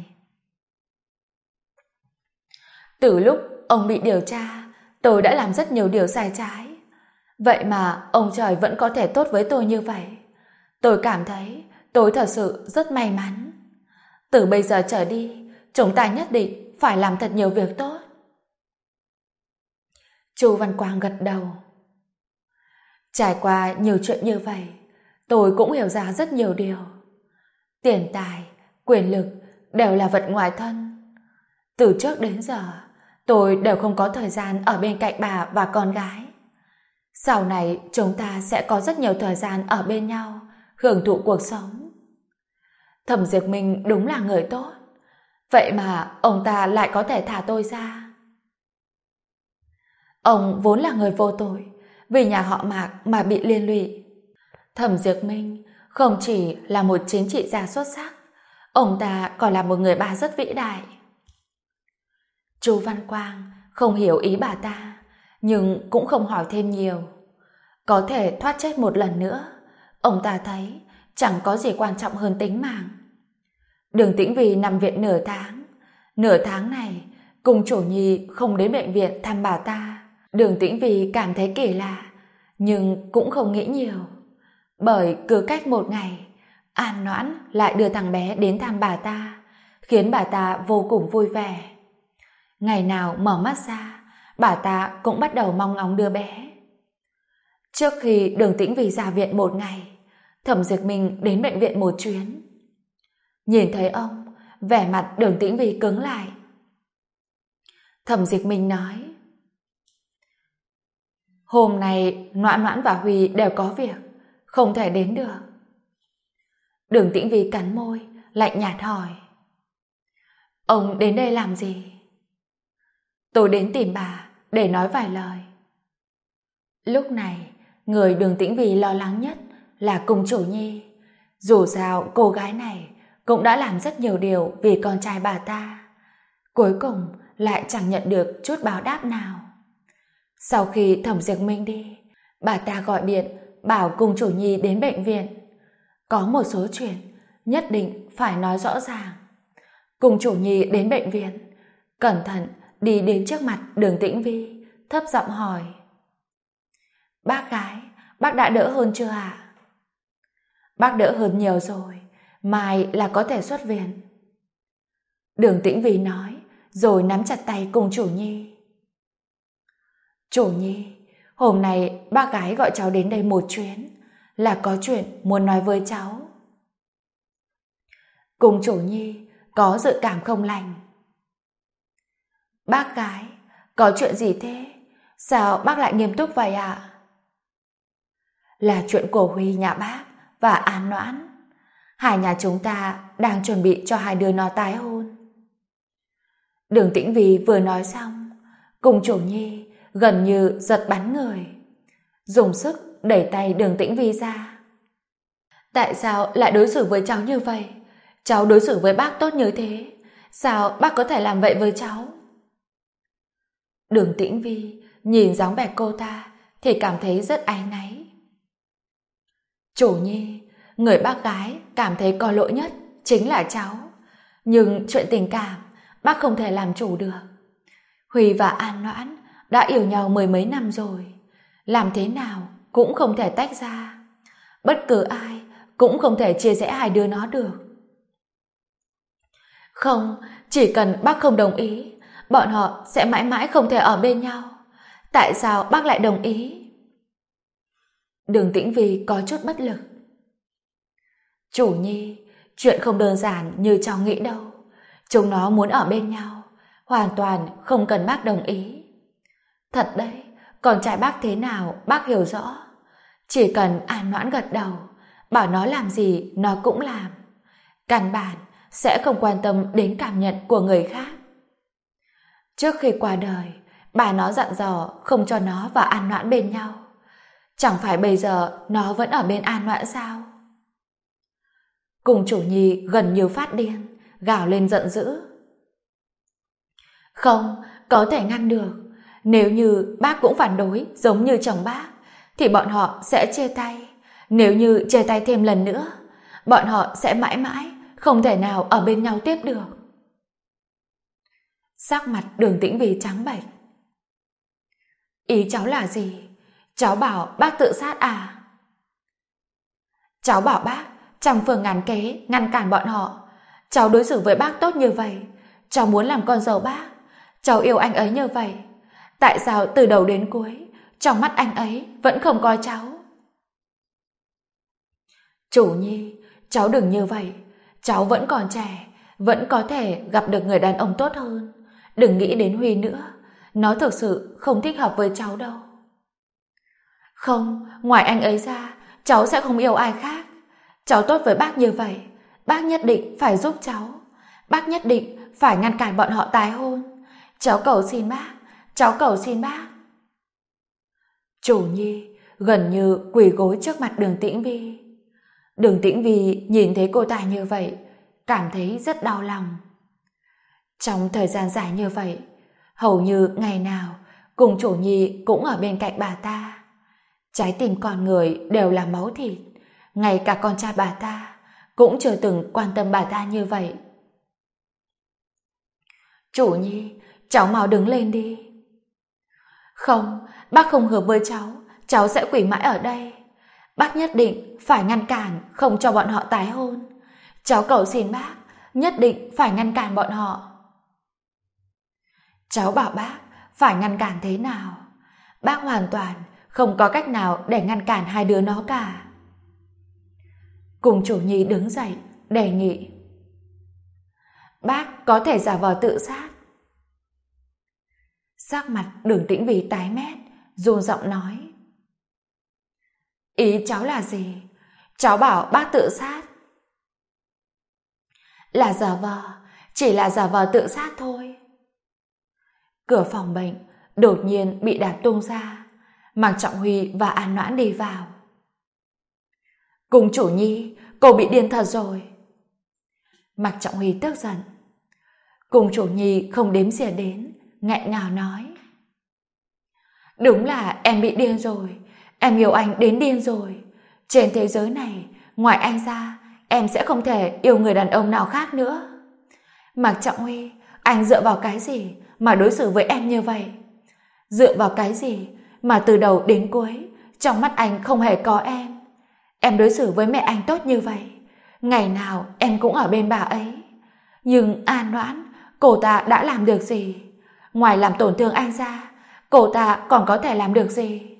Từ lúc ông bị điều tra, tôi đã làm rất nhiều điều sai trái. Vậy mà ông trời vẫn có thể tốt với tôi như vậy. Tôi cảm thấy tôi thật sự rất may mắn. Từ bây giờ trở đi, chúng ta nhất định phải làm thật nhiều việc tốt. Chu Văn Quang gật đầu. Trải qua nhiều chuyện như vậy, tôi cũng hiểu ra rất nhiều điều. Tiền tài, quyền lực đều là vật ngoài thân. Từ trước đến giờ, tôi đều không có thời gian ở bên cạnh bà và con gái. Sau này chúng ta sẽ có rất nhiều thời gian ở bên nhau, hưởng thụ cuộc sống. Thẩm Diệp Minh đúng là người tốt. Vậy mà ông ta lại có thể thả tôi ra. Ông vốn là người vô tội, vì nhà họ Mạc mà bị liên lụy. Thẩm Diệp Minh không chỉ là một chính trị gia xuất sắc, ông ta còn là một người ba rất vĩ đại. Chu Văn Quang không hiểu ý bà ta, nhưng cũng không hỏi thêm nhiều. Có thể thoát chết một lần nữa, ông ta thấy chẳng có gì quan trọng hơn tính mạng. Đường Tĩnh Vy nằm viện nửa tháng này cùng chủ nhi không đến bệnh viện thăm bà ta. Đường Tĩnh Vy cảm thấy kỳ lạ, nhưng cũng không nghĩ nhiều, bởi cứ cách một ngày An Noãn lại đưa thằng bé đến thăm bà ta, khiến bà ta vô cùng vui vẻ. Ngày nào mở mắt ra, bà ta cũng bắt đầu mong ngóng đứa bé. Trước khi Đường Tĩnh Vy ra viện một ngày, Thẩm Diệp Minh đến bệnh viện một chuyến. Nhìn thấy ông, vẻ mặt Đường Tĩnh Vy cứng lại. Thẩm Diệp Minh nói: Hôm nay Noãn Noãn và Huy đều có việc, không thể đến được. Đường Tĩnh Vy cắn môi, lạnh nhạt hỏi: Ông đến đây làm gì? Tôi đến tìm bà để nói vài lời. Lúc này, người Đường Tĩnh Vy lo lắng nhất là cung chủ nhi. Dù sao cô gái này cũng đã làm rất nhiều điều vì con trai bà ta, cuối cùng lại chẳng nhận được chút báo đáp nào. Sau khi Thẩm Diệp Minh đi, bà ta gọi điện bảo cung chủ nhi đến bệnh viện. Có một số chuyện nhất định phải nói rõ ràng. Cung chủ nhi đến bệnh viện, cẩn thận đi đến trước mặt Đường Tĩnh Vy, thấp giọng hỏi: Bác gái, bác đã đỡ hơn chưa ạ? Bác đỡ hơn nhiều rồi, mai là có thể xuất viện. Đường Tĩnh Vy nói, rồi nắm chặt tay cung chủ nhi. Chủ nhi, hôm nay bác gái gọi cháu đến đây một chuyến, là có chuyện muốn nói với cháu. Cùng chủ nhi có dự cảm không lành. Bác gái, có chuyện gì thế? Sao bác lại nghiêm túc vậy ạ? Là chuyện của Huy nhà bác và An Noãn. Hai nhà chúng ta đang chuẩn bị cho hai đứa nó tái hôn. Đường Tĩnh Vy vừa nói xong, cùng chủ nhi gần như giật bắn người, dùng sức đẩy tay Đường Tĩnh Vy ra. Tại sao lại đối xử với cháu như vậy? Cháu đối xử với bác tốt như thế, sao bác có thể làm vậy với cháu? Đường Tĩnh Vy nhìn dáng vẻ cô ta thì cảm thấy rất áy náy. Chủ nhi, người bác gái cảm thấy có lỗi nhất chính là cháu. Nhưng chuyện tình cảm, bác không thể làm chủ được. Huy và An Noãn đã yêu nhau mười mấy năm rồi. Làm thế nào cũng không thể tách ra. Bất cứ ai cũng không thể chia rẽ hai đứa nó được. Không, chỉ cần bác không đồng ý, bọn họ sẽ mãi mãi không thể ở bên nhau. Tại sao bác lại đồng ý? Đường Tĩnh Vy có chút bất lực. Chủ nhi, chuyện không đơn giản như cháu nghĩ đâu. Chúng nó muốn ở bên nhau, hoàn toàn không cần bác đồng ý. Thật đấy, con trai bác thế nào bác hiểu rõ. Chỉ cần An Noãn gật đầu, bảo nó làm gì nó cũng làm. Căn bản sẽ không quan tâm đến cảm nhận của người khác. Trước khi qua đời, bà nó dặn dò không cho nó và An Noãn bên nhau. Chẳng phải bây giờ nó vẫn ở bên An Noãn sao? Cùng chủ nhi gần như phát điên, gào lên giận dữ. Không, có thể ngăn được. Nếu như bác cũng phản đối giống như chồng bác, thì bọn họ sẽ chia tay. Nếu như chia tay thêm lần nữa, bọn họ sẽ mãi mãi không thể nào ở bên nhau tiếp được. Sắc mặt Đường Tĩnh Vy trắng bệch. Ý cháu là gì? Cháu bảo bác tự sát à? Cháu bảo bác trăm phương ngàn kế ngăn cản bọn họ. Cháu đối xử với bác tốt như vậy, cháu muốn làm con dâu bác, cháu yêu anh ấy như vậy. Tại sao từ đầu đến cuối trong mắt anh ấy vẫn không coi cháu? Chủ nhi, cháu đừng như vậy. Cháu vẫn còn trẻ, vẫn có thể gặp được người đàn ông tốt hơn. Đừng nghĩ đến Huy nữa, nó thực sự không thích hợp với cháu đâu. Không, ngoài anh ấy ra, cháu sẽ không yêu ai khác. Cháu tốt với bác như vậy, bác nhất định phải giúp cháu. Bác nhất định phải ngăn cản bọn họ tái hôn. Cháu cầu xin bác, cháu cầu xin bác. Chủ nhi gần như quỳ gối trước mặt Đường Tĩnh Vy. Đường Tĩnh Vy nhìn thấy cô ta như vậy, cảm thấy rất đau lòng. Trong thời gian dài như vậy, hầu như ngày nào cùng chủ nhi cũng ở bên cạnh bà ta. Trái tim con người đều là máu thịt, ngay cả con trai bà ta cũng chưa từng quan tâm bà ta như vậy. Chủ nhi, cháu mau đứng lên đi. Không, bác không hợp với cháu sẽ quỳ mãi ở đây. Bác nhất định phải ngăn cản không cho bọn họ tái hôn. Cháu cầu xin bác, nhất định phải ngăn cản bọn họ. Cháu bảo bác phải ngăn cản thế nào? Bác hoàn toàn không có cách nào để ngăn cản hai đứa nó cả. Cùng chủ nhi đứng dậy, đề nghị. Bác có thể giả vờ tự sát. Sắc mặt Đường Tĩnh Vy tái mét, run giọng nói. Ý cháu là gì? Cháu bảo bác tự sát. Là giả vờ, chỉ là giả vờ tự sát thôi. Cửa phòng bệnh đột nhiên bị đạp tung ra. Mạc Trọng Huy và An Noãn đi vào. Cùng chủ nhi, cô bị điên thật rồi. Mạc Trọng Huy tức giận. Cùng chủ nhi không đếm xỉa đến, nghẹn ngào nói. Đúng là em bị điên rồi, em yêu anh đến điên rồi. Trên thế giới này, ngoài anh ra, em sẽ không thể yêu người đàn ông nào khác nữa. Mạc Trọng Huy, anh dựa vào cái gì mà đối xử với em như vậy? Dựa vào cái gì mà từ đầu đến cuối trong mắt anh không hề có em? Em đối xử với mẹ anh tốt như vậy, ngày nào em cũng ở bên bà ấy. Nhưng An Noãn, cô ta đã làm được gì? Ngoài làm tổn thương anh ra, cô ta còn có thể làm được gì?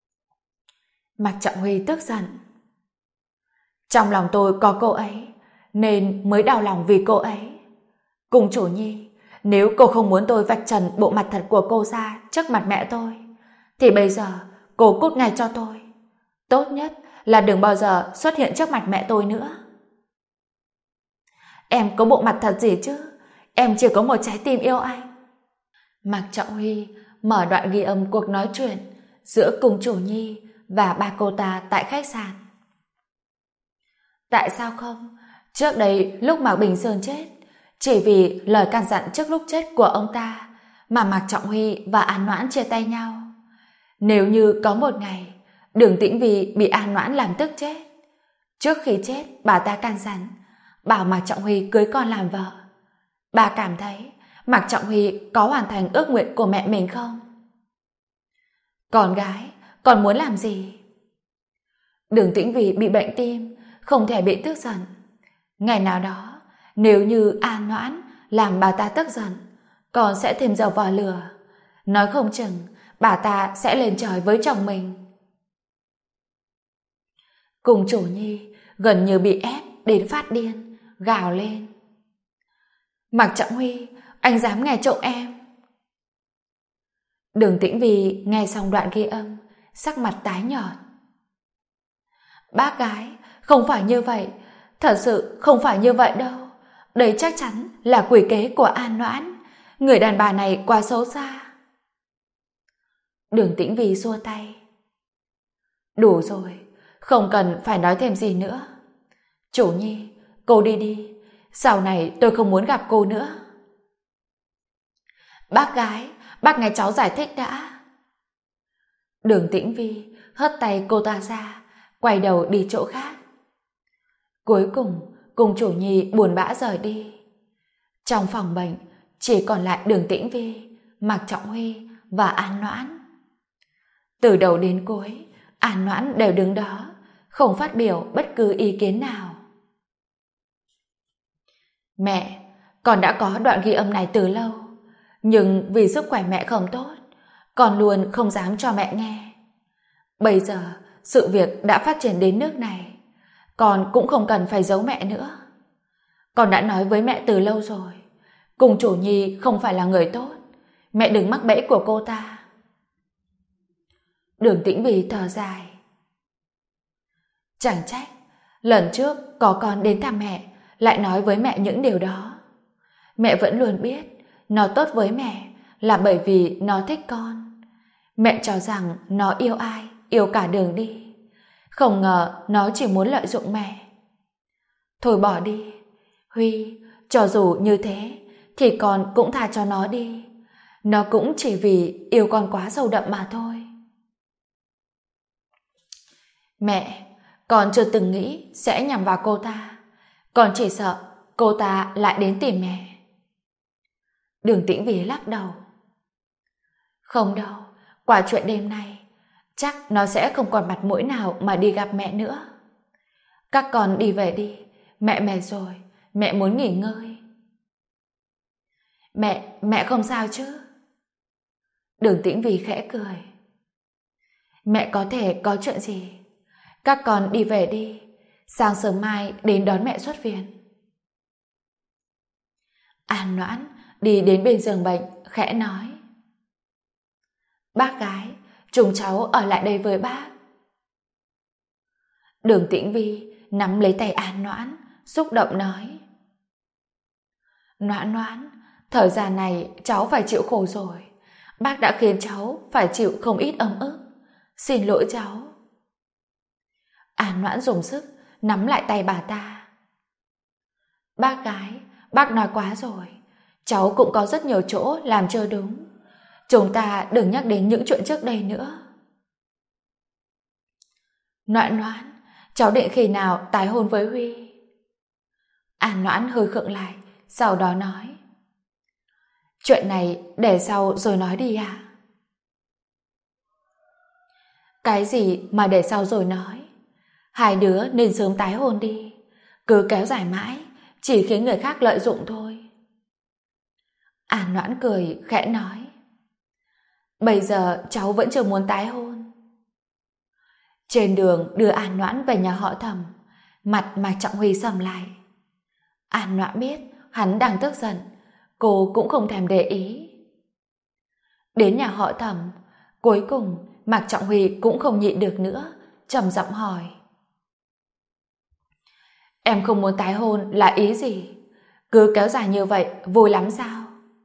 Mạc Trọng Huy tức giận. Trong lòng tôi có cô ấy, nên mới đau lòng vì cô ấy. Cung chủ nhi, nếu cô không muốn tôi vạch trần bộ mặt thật của cô ra trước mặt mẹ tôi, thì bây giờ cô cút ngay cho tôi. Tốt nhất là đừng bao giờ xuất hiện trước mặt mẹ tôi nữa. Em có bộ mặt thật gì chứ? Em chỉ có một trái tim yêu anh. Mạc Trọng Huy mở đoạn ghi âm cuộc nói chuyện giữa cung chủ nhi và ba cô ta tại khách sạn. Tại sao không? Trước đây lúc Mạc Bình Sơn chết, chỉ vì lời căn dặn trước lúc chết của ông ta mà Mạc Trọng Huy và An Noãn chia tay nhau. Nếu như có một ngày Đường Tĩnh Vy bị An Noãn làm tức chết, trước khi chết bà ta căn dặn bảo Mạc Trọng Huy cưới con làm vợ. Bà cảm thấy Mạc Trọng Huy có hoàn thành ước nguyện của mẹ mình không? Con gái, còn muốn làm gì? Đường Tĩnh Vy bị bệnh tim, không thể bị tức giận. Ngày nào đó, nếu như An Noãn làm bà ta tức giận, con sẽ thêm dầu vào lửa. Nói không chừng bà ta sẽ lên trời với chồng mình. Cung chủ nhi gần như bị ép đến phát điên, gào lên. Mạc Trọng Huy, anh dám nghe trộm em. Đường Tĩnh Vy nghe xong đoạn ghi âm, sắc mặt tái nhợt. Bác gái, không phải như vậy, thật sự không phải như vậy đâu. Đây chắc chắn là quỷ kế của An Noãn. Người đàn bà này quá xấu xa. Đường Tĩnh Vy xua tay. Đủ rồi, không cần phải nói thêm gì nữa. Chủ nhi, cô đi đi. Sau này tôi không muốn gặp cô nữa. Bác gái, bác nghe cháu giải thích đã. Đường Tĩnh Vy hất tay cô ta ra, quay đầu đi chỗ khác. Cuối cùng, cung chủ nhi buồn bã rời đi. Trong phòng bệnh, chỉ còn lại Đường Tĩnh Vy, Mạc Trọng Huy và An Noãn. Từ đầu đến cuối, An Noãn đều đứng đó, không phát biểu bất cứ ý kiến nào. Mẹ, con đã có đoạn ghi âm này từ lâu, nhưng vì sức khỏe mẹ không tốt, con luôn không dám cho mẹ nghe. Bây giờ, sự việc đã phát triển đến nước này, con cũng không cần phải giấu mẹ nữa. Con đã nói với mẹ từ lâu rồi, cung chủ nhi không phải là người tốt, mẹ đừng mắc bẫy của cô ta. Đường Tĩnh Vy thở dài. Chẳng trách, lần trước có con đến thăm mẹ, lại nói với mẹ những điều đó. Mẹ vẫn luôn biết, nó tốt với mẹ là bởi vì nó thích con. Mẹ cho rằng nó yêu ai, yêu cả đường đi. Không ngờ nó chỉ muốn lợi dụng mẹ. Thôi bỏ đi, Huy, cho dù như thế, thì con cũng tha cho nó đi. Nó cũng chỉ vì yêu con quá sâu đậm mà thôi. Mẹ, con chưa từng nghĩ sẽ nhằm vào cô ta. Con chỉ sợ cô ta lại đến tìm mẹ. Đường Tĩnh Vy lắc đầu. Không đâu, qua chuyện đêm nay, chắc nó sẽ không còn mặt mũi nào mà đi gặp mẹ nữa. Các con đi về đi, mẹ mệt rồi, mẹ muốn nghỉ ngơi. Mẹ không sao chứ? Đường Tĩnh Vy khẽ cười. Mẹ có thể có chuyện gì? Các con đi về đi, sáng sớm mai đến đón mẹ xuất viện. An Noãn đi đến bên giường bệnh, khẽ nói. Bác gái, chúng cháu ở lại đây với bác. Đường Tĩnh Vy nắm lấy tay An Noãn, xúc động nói. Noãn Noãn, thời gian này cháu phải chịu khổ rồi. Bác đã khiến cháu phải chịu không ít ấm ức. Xin lỗi cháu. An Noãn dùng sức nắm lại tay bà ta. Bác gái, bác nói quá rồi. Cháu cũng có rất nhiều chỗ làm chưa đúng. Chúng ta đừng nhắc đến những chuyện trước đây nữa. Noãn Noãn, cháu định khi nào tái hôn với Huy? An Noãn hơi khựng lại, sau đó nói. Chuyện này để sau rồi nói đi ạ. Cái gì mà để sau rồi nói? Hai đứa nên sớm tái hôn đi. Cứ kéo dài mãi, chỉ khiến người khác lợi dụng thôi. An Noãn cười, khẽ nói. Bây giờ cháu vẫn chưa muốn tái hôn. Trên đường đưa An Noãn về nhà họ Thẩm, mặt Mạc Trọng Huy sầm lại. An Noãn biết hắn đang tức giận, cô cũng không thèm để ý. Đến nhà họ Thẩm, cuối cùng Mạc Trọng Huy cũng không nhịn được nữa, trầm giọng hỏi: Em không muốn tái hôn là ý gì? Cứ kéo dài như vậy vui lắm sao?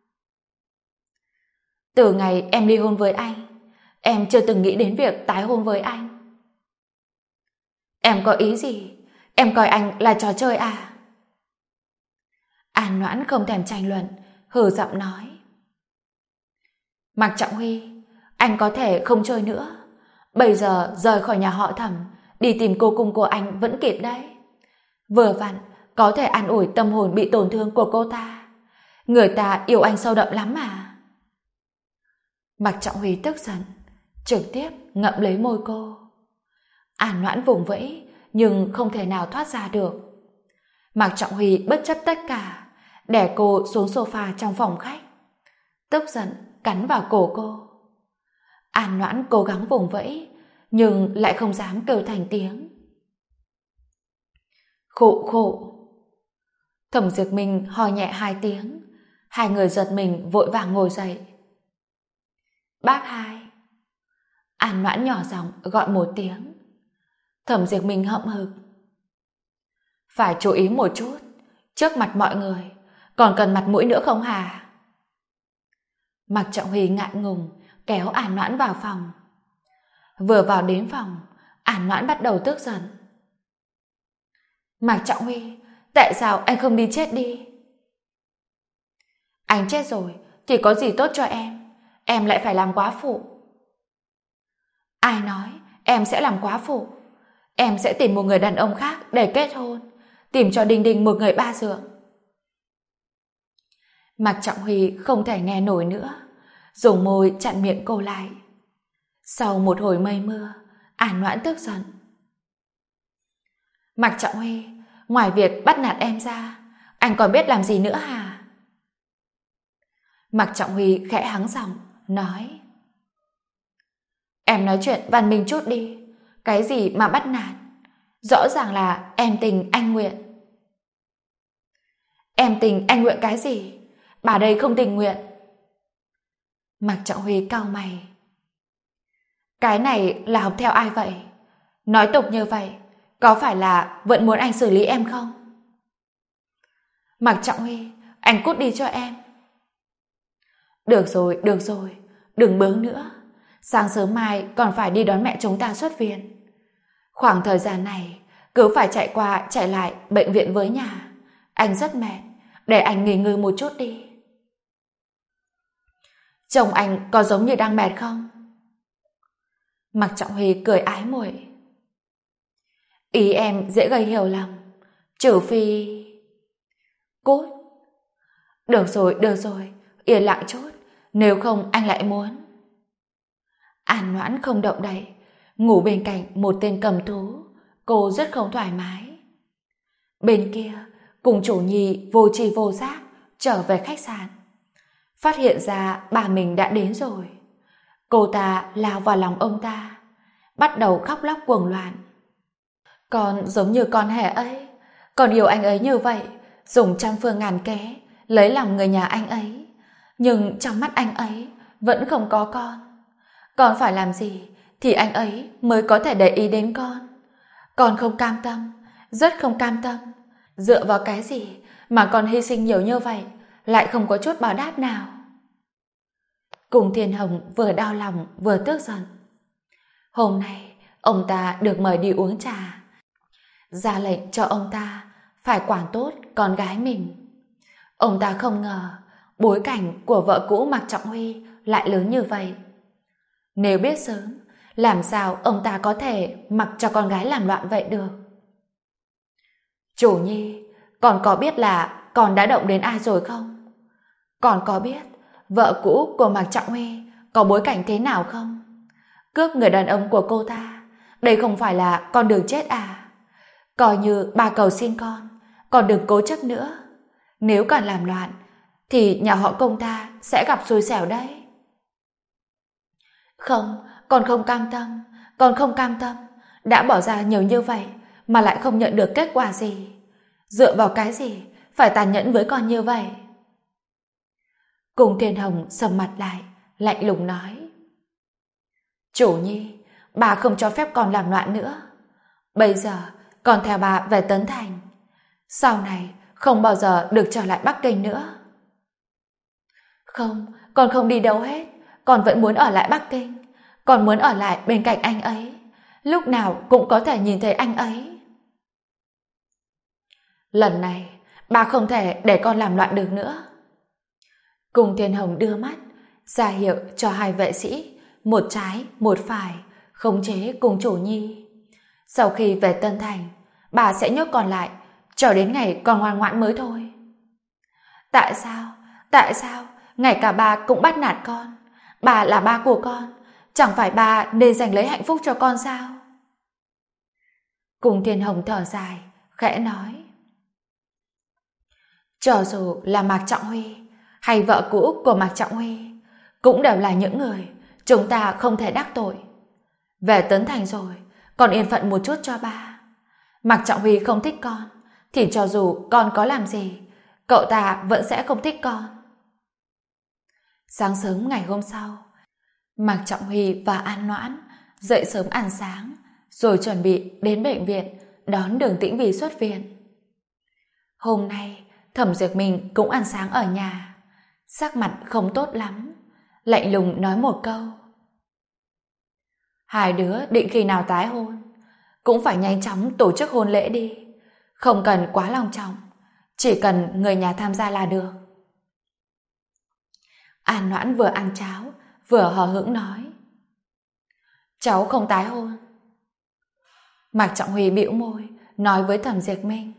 Từ ngày em ly hôn với anh, em chưa từng nghĩ đến việc tái hôn với anh. Em có ý gì? Em coi anh là trò chơi à? An Noãn không thèm tranh luận, hừ giọng nói: Mạc Trọng Huy, anh có thể không chơi nữa. Bây giờ rời khỏi nhà họ Thẩm, đi tìm cô cùng của anh vẫn kịp đấy. Vừa vặn có thể an ủi tâm hồn bị tổn thương của cô ta. Người ta yêu anh sâu đậm lắm mà. Mạc Trọng Huy tức giận, trực tiếp ngậm lấy môi cô. An Noãn vùng vẫy nhưng không thể nào thoát ra được. Mạc Trọng Huy bất chấp tất cả, đè cô xuống sofa trong phòng khách, tức giận cắn vào cổ cô. An Noãn cố gắng vùng vẫy nhưng lại không dám kêu thành tiếng. Khụ khụ. Thẩm Diệp Minh ho nhẹ 2 tiếng, hai người giật mình vội vàng ngồi dậy. Bác hai. An Noãn nhỏ giọng gọi một tiếng. Thẩm Diệp Minh hậm hực: Phải chú ý một chút, trước mặt mọi người, còn cần mặt mũi nữa không hả? Mạc Trọng Huy ngại ngùng kéo An Noãn vào phòng. Vừa vào đến phòng, An Noãn bắt đầu tức giận. Mạc Trọng Huy, tại sao anh không đi chết đi? Anh chết rồi thì có gì tốt cho em lại phải làm quá phụ. Ai nói em sẽ làm quá phụ? Em sẽ tìm một người đàn ông khác để kết hôn, tìm cho Đinh Đinh một người ba dượng. Mạc Trọng Huy không thể nghe nổi nữa, dùng môi chặn miệng cô lại. Sau một hồi mây mưa, An Noãn tức giận. Mạc Trọng Huy, ngoài việc bắt nạt em ra, anh còn biết làm gì nữa hả? Mạc Trọng Huy khẽ hắng giọng, nói: Em nói chuyện văn minh chút đi, cái gì mà bắt nạt? Rõ ràng là em tình anh nguyện. Em tình anh nguyện cái gì? Bà đây không tình nguyện. Mạc Trọng Huy cau mày. Cái này là học theo ai vậy? Nói tục như vậy, có phải là vẫn muốn anh xử lý em không? Mạc Trọng Huy, anh cút đi cho em. Được rồi, đừng bướng nữa. Sáng sớm mai còn phải đi đón mẹ chúng ta xuất viện. Khoảng thời gian này cứ phải chạy qua chạy lại bệnh viện với nhà. Anh rất mệt, để anh nghỉ ngơi một chút đi. Chồng anh có giống như đang mệt không? Mạc Trọng Huy cười ái muội. Ý em dễ gây hiểu lầm, trừ phi... Cút. Được rồi, yên lặng chút, nếu không anh lại muốn. An Noãn không động đậy, ngủ bên cạnh một tên cầm thú, cô rất không thoải mái. Bên kia, cùng chủ nhi vô tri vô giác trở về khách sạn, phát hiện ra bà mình đã đến rồi. Cô ta lao vào lòng ông ta, bắt đầu khóc lóc cuồng loạn. Con giống như con hề ấy, con yêu anh ấy như vậy, dùng trăm phương ngàn kế lấy lòng người nhà anh ấy, nhưng trong mắt anh ấy vẫn không có con. Con phải làm gì thì anh ấy mới có thể để ý đến con? Con không cam tâm, rất không cam tâm. Dựa vào cái gì mà con hy sinh nhiều như vậy, lại không có chút báo đáp nào? Cùng Thiên Hồng vừa đau lòng vừa tức giận. Hôm nay ông ta được mời đi uống trà, ra lệnh cho ông ta phải quản tốt con gái mình. Ông ta không ngờ bối cảnh của vợ cũ Mạc Trọng Huy lại lớn như vậy. Nếu biết sớm, làm sao ông ta có thể mặc cho con gái làm loạn vậy được? Chủ nhi, con có biết là con đã động đến ai rồi không? Con có biết vợ cũ của Mạc Trọng Huy có bối cảnh thế nào không? Cướp người đàn ông của cô ta, đây không phải là con đường chết à? Coi như bà cầu xin con đừng cố chấp nữa. Nếu còn làm loạn, thì nhà họ Công ta sẽ gặp xui xẻo đấy. Không, con không cam tâm. Đã bỏ ra nhiều như vậy mà lại không nhận được kết quả gì. Dựa vào cái gì phải tàn nhẫn với con như vậy? Cung Thiên Hồng sầm mặt lại, lạnh lùng nói. Chủ nhi, bà không cho phép con làm loạn nữa. Bây giờ, con theo bà về Tấn Thành. Sau này, không bao giờ được trở lại Bắc Kinh nữa. Không, con không đi đâu hết. Con vẫn muốn ở lại Bắc Kinh. Con muốn ở lại bên cạnh anh ấy. Lúc nào cũng có thể nhìn thấy anh ấy. Lần này, bà không thể để con làm loạn được nữa. Cung Thiên Hồng đưa mắt, ra hiệu cho hai vệ sĩ, một trái, một phải, khống chế cùng chủ nhi. Sau khi về Tân Thành, bà sẽ nhốt con lại, cho đến ngày con ngoan ngoãn mới thôi. Tại sao? Tại sao? Ngay cả bà cũng bắt nạt con. Bà là ba của con, chẳng phải bà nên giành lấy hạnh phúc cho con sao? Cung Thiên Hồng thở dài, khẽ nói. Cho dù là Mạc Trọng Huy hay vợ cũ của Mạc Trọng Huy, cũng đều là những người chúng ta không thể đắc tội. Về Tấn Thành rồi, con yên phận một chút cho ba. Mạc Trọng Huy không thích con, thì cho dù con có làm gì, cậu ta vẫn sẽ không thích con. Sáng sớm ngày hôm sau, Mạc Trọng Huy và An Noãn dậy sớm ăn sáng, rồi chuẩn bị đến bệnh viện đón Đường Tĩnh Vy xuất viện. Hôm nay, Thẩm Diệp Minh cũng ăn sáng ở nhà, sắc mặt không tốt lắm, lạnh lùng nói một câu. Hai đứa định khi nào tái hôn, cũng phải nhanh chóng tổ chức hôn lễ đi, không cần quá long trọng, chỉ cần người nhà tham gia là được. An Noãn vừa ăn cháo, vừa hờ hững nói. Cháu không tái hôn. Mạc Trọng Huy bĩu môi, nói với Thẩm Diệp Minh.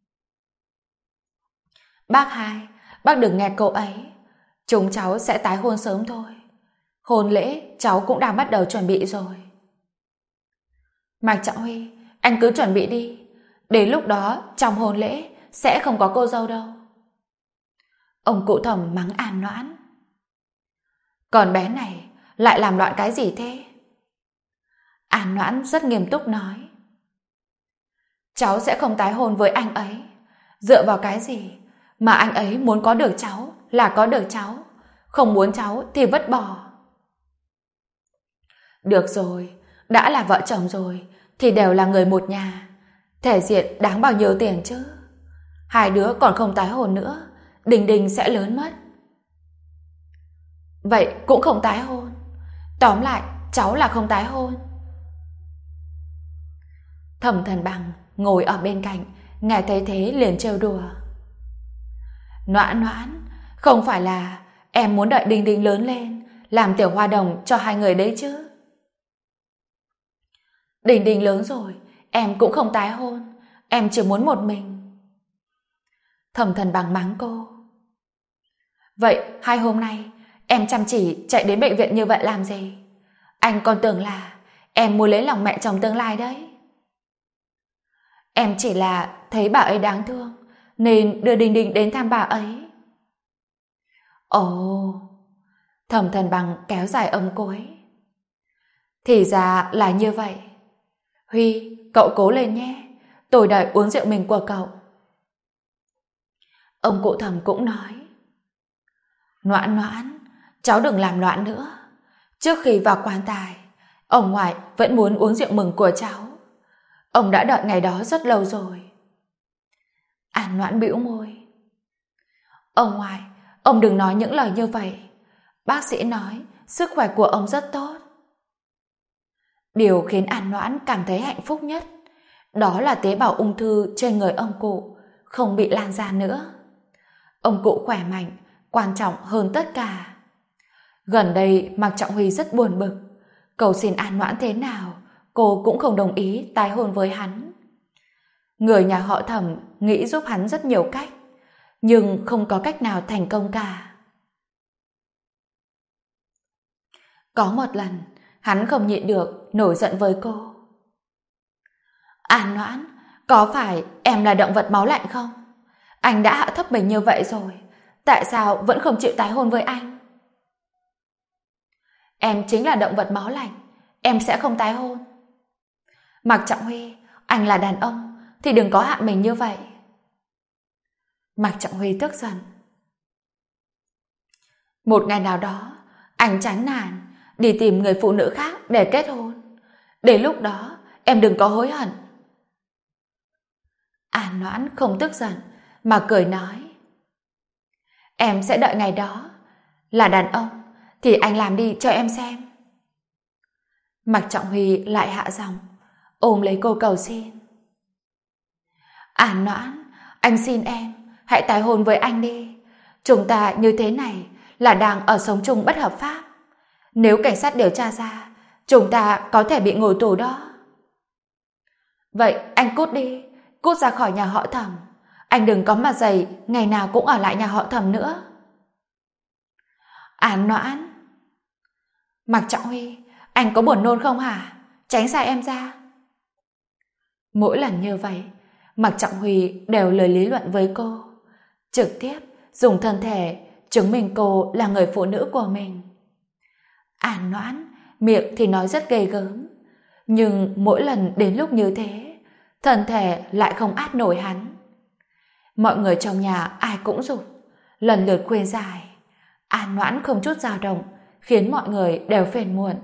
Bác hai, bác đừng nghe cậu ấy. Chúng cháu sẽ tái hôn sớm thôi. Hôn lễ cháu cũng đang bắt đầu chuẩn bị rồi. Mạc Trọng Huy, anh cứ chuẩn bị đi. Đến lúc đó trong hôn lễ sẽ không có cô dâu đâu. Ông cụ Thẩm mắng An Noãn. Còn bé này lại làm loạn cái gì thế? An Noãn rất nghiêm túc nói. Cháu sẽ không tái hôn với anh ấy. Dựa vào cái gì mà anh ấy muốn có được cháu là có được cháu, không muốn cháu thì vứt bỏ. Được rồi, đã là vợ chồng rồi thì đều là người một nhà, thể diện đáng bao nhiêu tiền chứ? Hai đứa còn không tái hôn nữa, Đình Đình sẽ lớn mất. Vậy cũng không tái hôn. Tóm lại, cháu là không tái hôn. Thẩm Thần Bằng ngồi ở bên cạnh, nghe thấy thế liền trêu đùa. Noãn Noãn, không phải là em muốn đợi Đình Đình lớn lên làm tiểu hoa đồng cho hai người đấy chứ? Đình Đình lớn rồi, em cũng không tái hôn, em chỉ muốn một mình. Thẩm Thần Bằng mắng cô. Vậy 2 hôm nay em chăm chỉ chạy đến bệnh viện như vậy làm gì? Anh còn tưởng là em muốn lấy lòng mẹ chồng tương lai đấy. Em chỉ là thấy bà ấy đáng thương nên đưa Đình Đình đến thăm bà ấy. Ồ, Thẩm Thần Bằng kéo dài âm cuối. Thì ra là như vậy. Huy, cậu cố lên nhé, tôi đợi uống rượu mình của cậu. Ông cụ Thẩm cũng nói. Noãn Noãn, cháu đừng làm loạn nữa. Trước khi vào quan tài, ông ngoại vẫn muốn uống rượu mừng của cháu. Ông đã đợi ngày đó rất lâu rồi. An Noãn bĩu môi. Ông ngoại, ông đừng nói những lời như vậy. Bác sĩ nói sức khỏe của ông rất tốt. Điều khiến An Noãn cảm thấy hạnh phúc nhất đó là tế bào ung thư trên người ông cụ không bị lan ra nữa. Ông cụ khỏe mạnh quan trọng hơn tất cả. Gần đây Mạc Trọng Huy rất buồn bực, cầu xin An Noãn thế nào cô cũng không đồng ý tái hôn với hắn. Người nhà họ Thẩm nghĩ giúp hắn rất nhiều cách, nhưng không có cách nào thành công cả. Có một lần, hắn không nhịn được nổi giận với cô. An Noãn, có phải em là động vật máu lạnh không? Anh đã hạ thấp mình như vậy rồi, tại sao vẫn không chịu tái hôn với anh? Em chính là động vật máu lạnh, em sẽ không tái hôn. Mạc Trọng Huy, anh là đàn ông thì đừng có hạ mình như vậy. Mạc Trọng Huy tức giận. Một ngày nào đó, anh chán nản, đi tìm người phụ nữ khác để kết hôn. Đến lúc đó, em đừng có hối hận. An Noãn không tức giận, mà cười nói. Em sẽ đợi ngày đó. Là đàn ông, thì anh làm đi cho em xem. Mạc Trọng Huy lại hạ giọng, ôm lấy cô cầu xin. An Noãn, anh xin em, hãy tái hôn với anh đi. Chúng ta như thế này là đang ở sống chung bất hợp pháp. Nếu cảnh sát điều tra ra, chúng ta có thể bị ngồi tù đó. Vậy anh cút đi, cút ra khỏi nhà họ Thẩm. Anh đừng có mặt dày ngày nào cũng ở lại nhà họ Thẩm nữa. An Noãn. Mạc Trọng Huy, anh có buồn nôn không hả? Tránh xa em ra. Mỗi lần như vậy, Mạc Trọng Huy đều lời lý luận với cô, trực tiếp dùng thân thể chứng minh cô là người phụ nữ của mình. An Noãn miệng thì nói rất ghê gớm, nhưng mỗi lần đến lúc như thế, thân thể lại không át nổi hắn. Mọi người trong nhà ai cũng giục, lần lượt khuyên giải. An Noãn không chút dao động, khiến mọi người đều phiền muộn.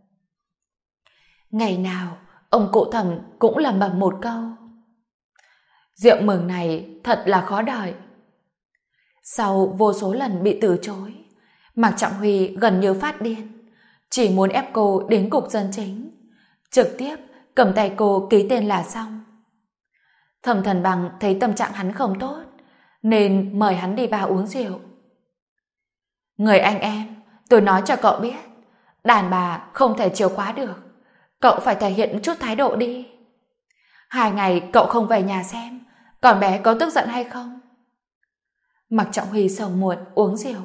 Ngày nào, ông cụ Thẩm cũng lẩm bẩm một câu. Rượu mừng này thật là khó đợi. Sau vô số lần bị từ chối, Mạc Trọng Huy gần như phát điên, chỉ muốn ép cô đến cục dân chính, trực tiếp cầm tay cô ký tên là xong. Thẩm Thần Bằng thấy tâm trạng hắn không tốt, nên mời hắn đi vào uống rượu. Người anh em, tôi nói cho cậu biết, đàn bà không thể chiều quá được, cậu phải thể hiện chút thái độ đi. 2 ngày cậu không về nhà xem, con bé có tức giận hay không? Mạc Trọng Huy sầu muộn uống rượu.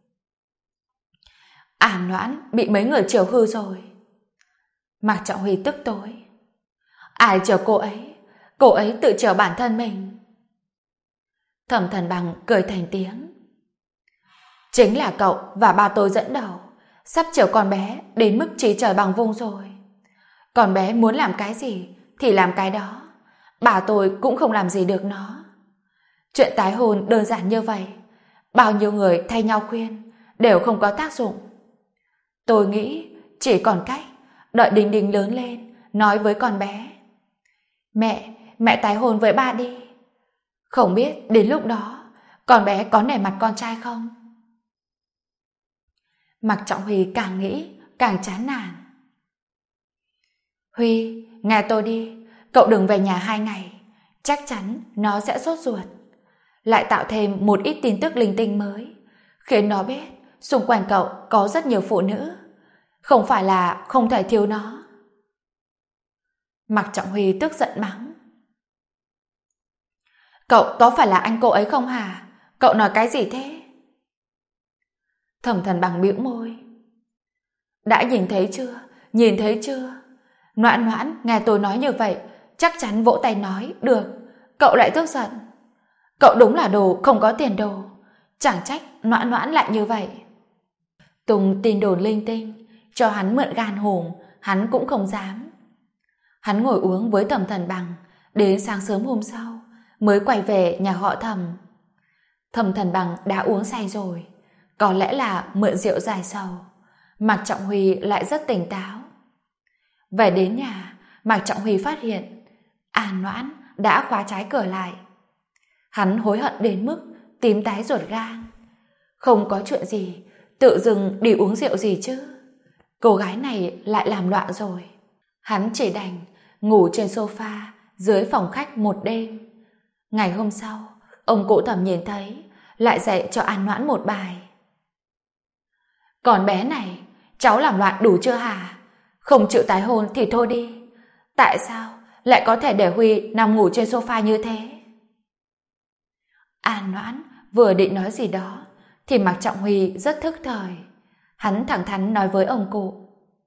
An Noãn bị mấy người chiều hư rồi. Mạc Trọng Huy tức tối. Ai chiều cô ấy tự chiều bản thân mình. Thẩm Thần Bằng cười thành tiếng. Chính là cậu và ba tôi dẫn đầu, sắp chiều con bé đến mức trí trời bằng vung rồi. Con bé muốn làm cái gì thì làm cái đó, bà tôi cũng không làm gì được nó. Chuyện tái hôn đơn giản như vậy, bao nhiêu người thay nhau khuyên đều không có tác dụng. Tôi nghĩ chỉ còn cách đợi Đình Đình lớn lên nói với con bé. Mẹ tái hôn với ba đi. Không biết đến lúc đó con bé có nể mặt con trai không? Mạc Trọng Huy càng nghĩ càng chán nản. Huy, nghe tôi đi, cậu đừng về nhà 2 ngày, chắc chắn nó sẽ sốt ruột. Lại tạo thêm một ít tin tức linh tinh mới, khiến nó biết xung quanh cậu có rất nhiều phụ nữ, không phải là không thể thiếu nó. Mạc Trọng Huy tức giận mắng. Cậu có phải là anh cô ấy không hả? Cậu nói cái gì thế? Thẩm Thần Bằng bĩu môi. Đã nhìn thấy chưa? Nhìn thấy chưa? Noãn Noãn nghe tôi nói như vậy, chắc chắn vỗ tay nói được. Cậu lại tức giận. Cậu đúng là đồ không có tiền đồ. Chẳng trách Noãn Noãn lại như vậy. Tùng tin đồn linh tinh, cho hắn mượn gan hùm, hắn cũng không dám. Hắn ngồi uống với Thẩm Thần Bằng đến sáng sớm hôm sau mới quay về nhà họ Thẩm. Thẩm Thần Bằng đã uống say rồi, có lẽ là mượn rượu giải sầu. Mạc Trọng Huy lại rất tỉnh táo. Về đến nhà, Mạc Trọng Huy phát hiện An Noãn đã khóa trái cửa lại. Hắn hối hận đến mức tím tái ruột gan. Không có chuyện gì, tự dưng đi uống rượu gì chứ. Cô gái này lại làm loạn rồi. Hắn chỉ đành ngủ trên sofa dưới phòng khách một đêm. Ngày hôm sau, ông cụ Thẩm nhìn thấy, lại dạy cho An Noãn một bài. Còn bé này, cháu làm loạn đủ chưa hả? Không chịu tái hôn thì thôi đi. Tại sao lại có thể để Huy nằm ngủ trên sofa như thế? An Noãn vừa định nói gì đó, thì Mạc Trọng Huy rất thức thời. Hắn thẳng thắn nói với ông cụ.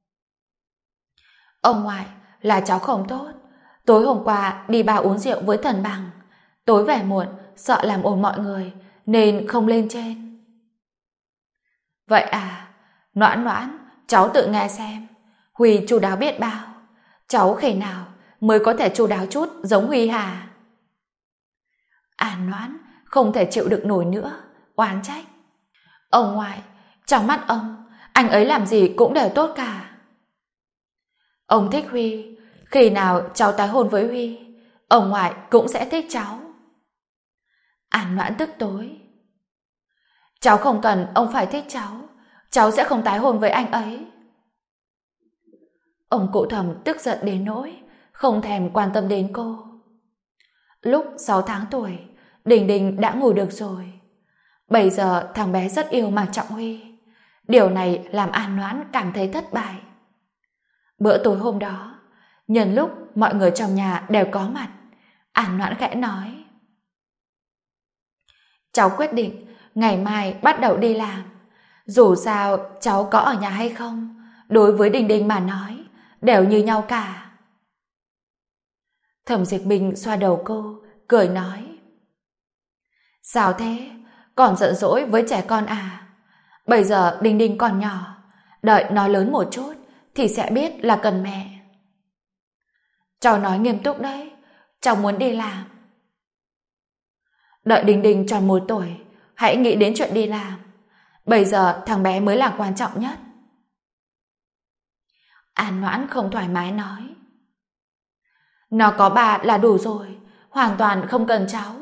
Ông ngoại, là cháu không tốt. Tối hôm qua đi bar uống rượu với Thần Bằng. Tối về muộn, sợ làm ồn mọi người, nên không lên trên. Vậy à, Noãn Noãn, cháu tự nghe xem. Huy chu đáo biết bao. Cháu khi nào mới có thể chu đáo chút giống Huy hả? An Noãn không thể chịu đựng nổi nữa, oán trách. Ông ngoại, trong mắt ông, anh ấy làm gì cũng đều tốt cả. Ông thích Huy, khi nào cháu tái hôn với Huy, ông ngoại cũng sẽ thích cháu. An Noãn tức tối. Cháu không cần ông phải thích cháu sẽ không tái hôn với anh ấy. Ông cụ Thẩm tức giận đến nỗi không thèm quan tâm đến cô. Lúc 6 tháng tuổi, Đình Đình đã ngủ được rồi. Bây giờ thằng bé rất yêu Mạc Trọng Huy. Điều này làm An Noãn cảm thấy thất bại. Bữa tối hôm đó, nhân lúc mọi người trong nhà đều có mặt, An Noãn khẽ nói: cháu quyết định ngày mai bắt đầu đi làm. Dù sao cháu có ở nhà hay không, đối với Đình Đình mà nói đều như nhau cả. Thẩm Dịch Bình xoa đầu cô, cười nói: sao thế, còn giận dỗi với trẻ con à? Bây giờ Đình Đình còn nhỏ, đợi nó lớn một chút thì sẽ biết là cần mẹ. Cháu nói nghiêm túc đấy, cháu muốn đi làm. Đợi Đình Đình tròn 1 tuổi, hãy nghĩ đến chuyện đi làm. Bây giờ thằng bé mới là quan trọng nhất. An Noãn không thoải mái nói: nó có bà là đủ rồi, hoàn toàn không cần cháu.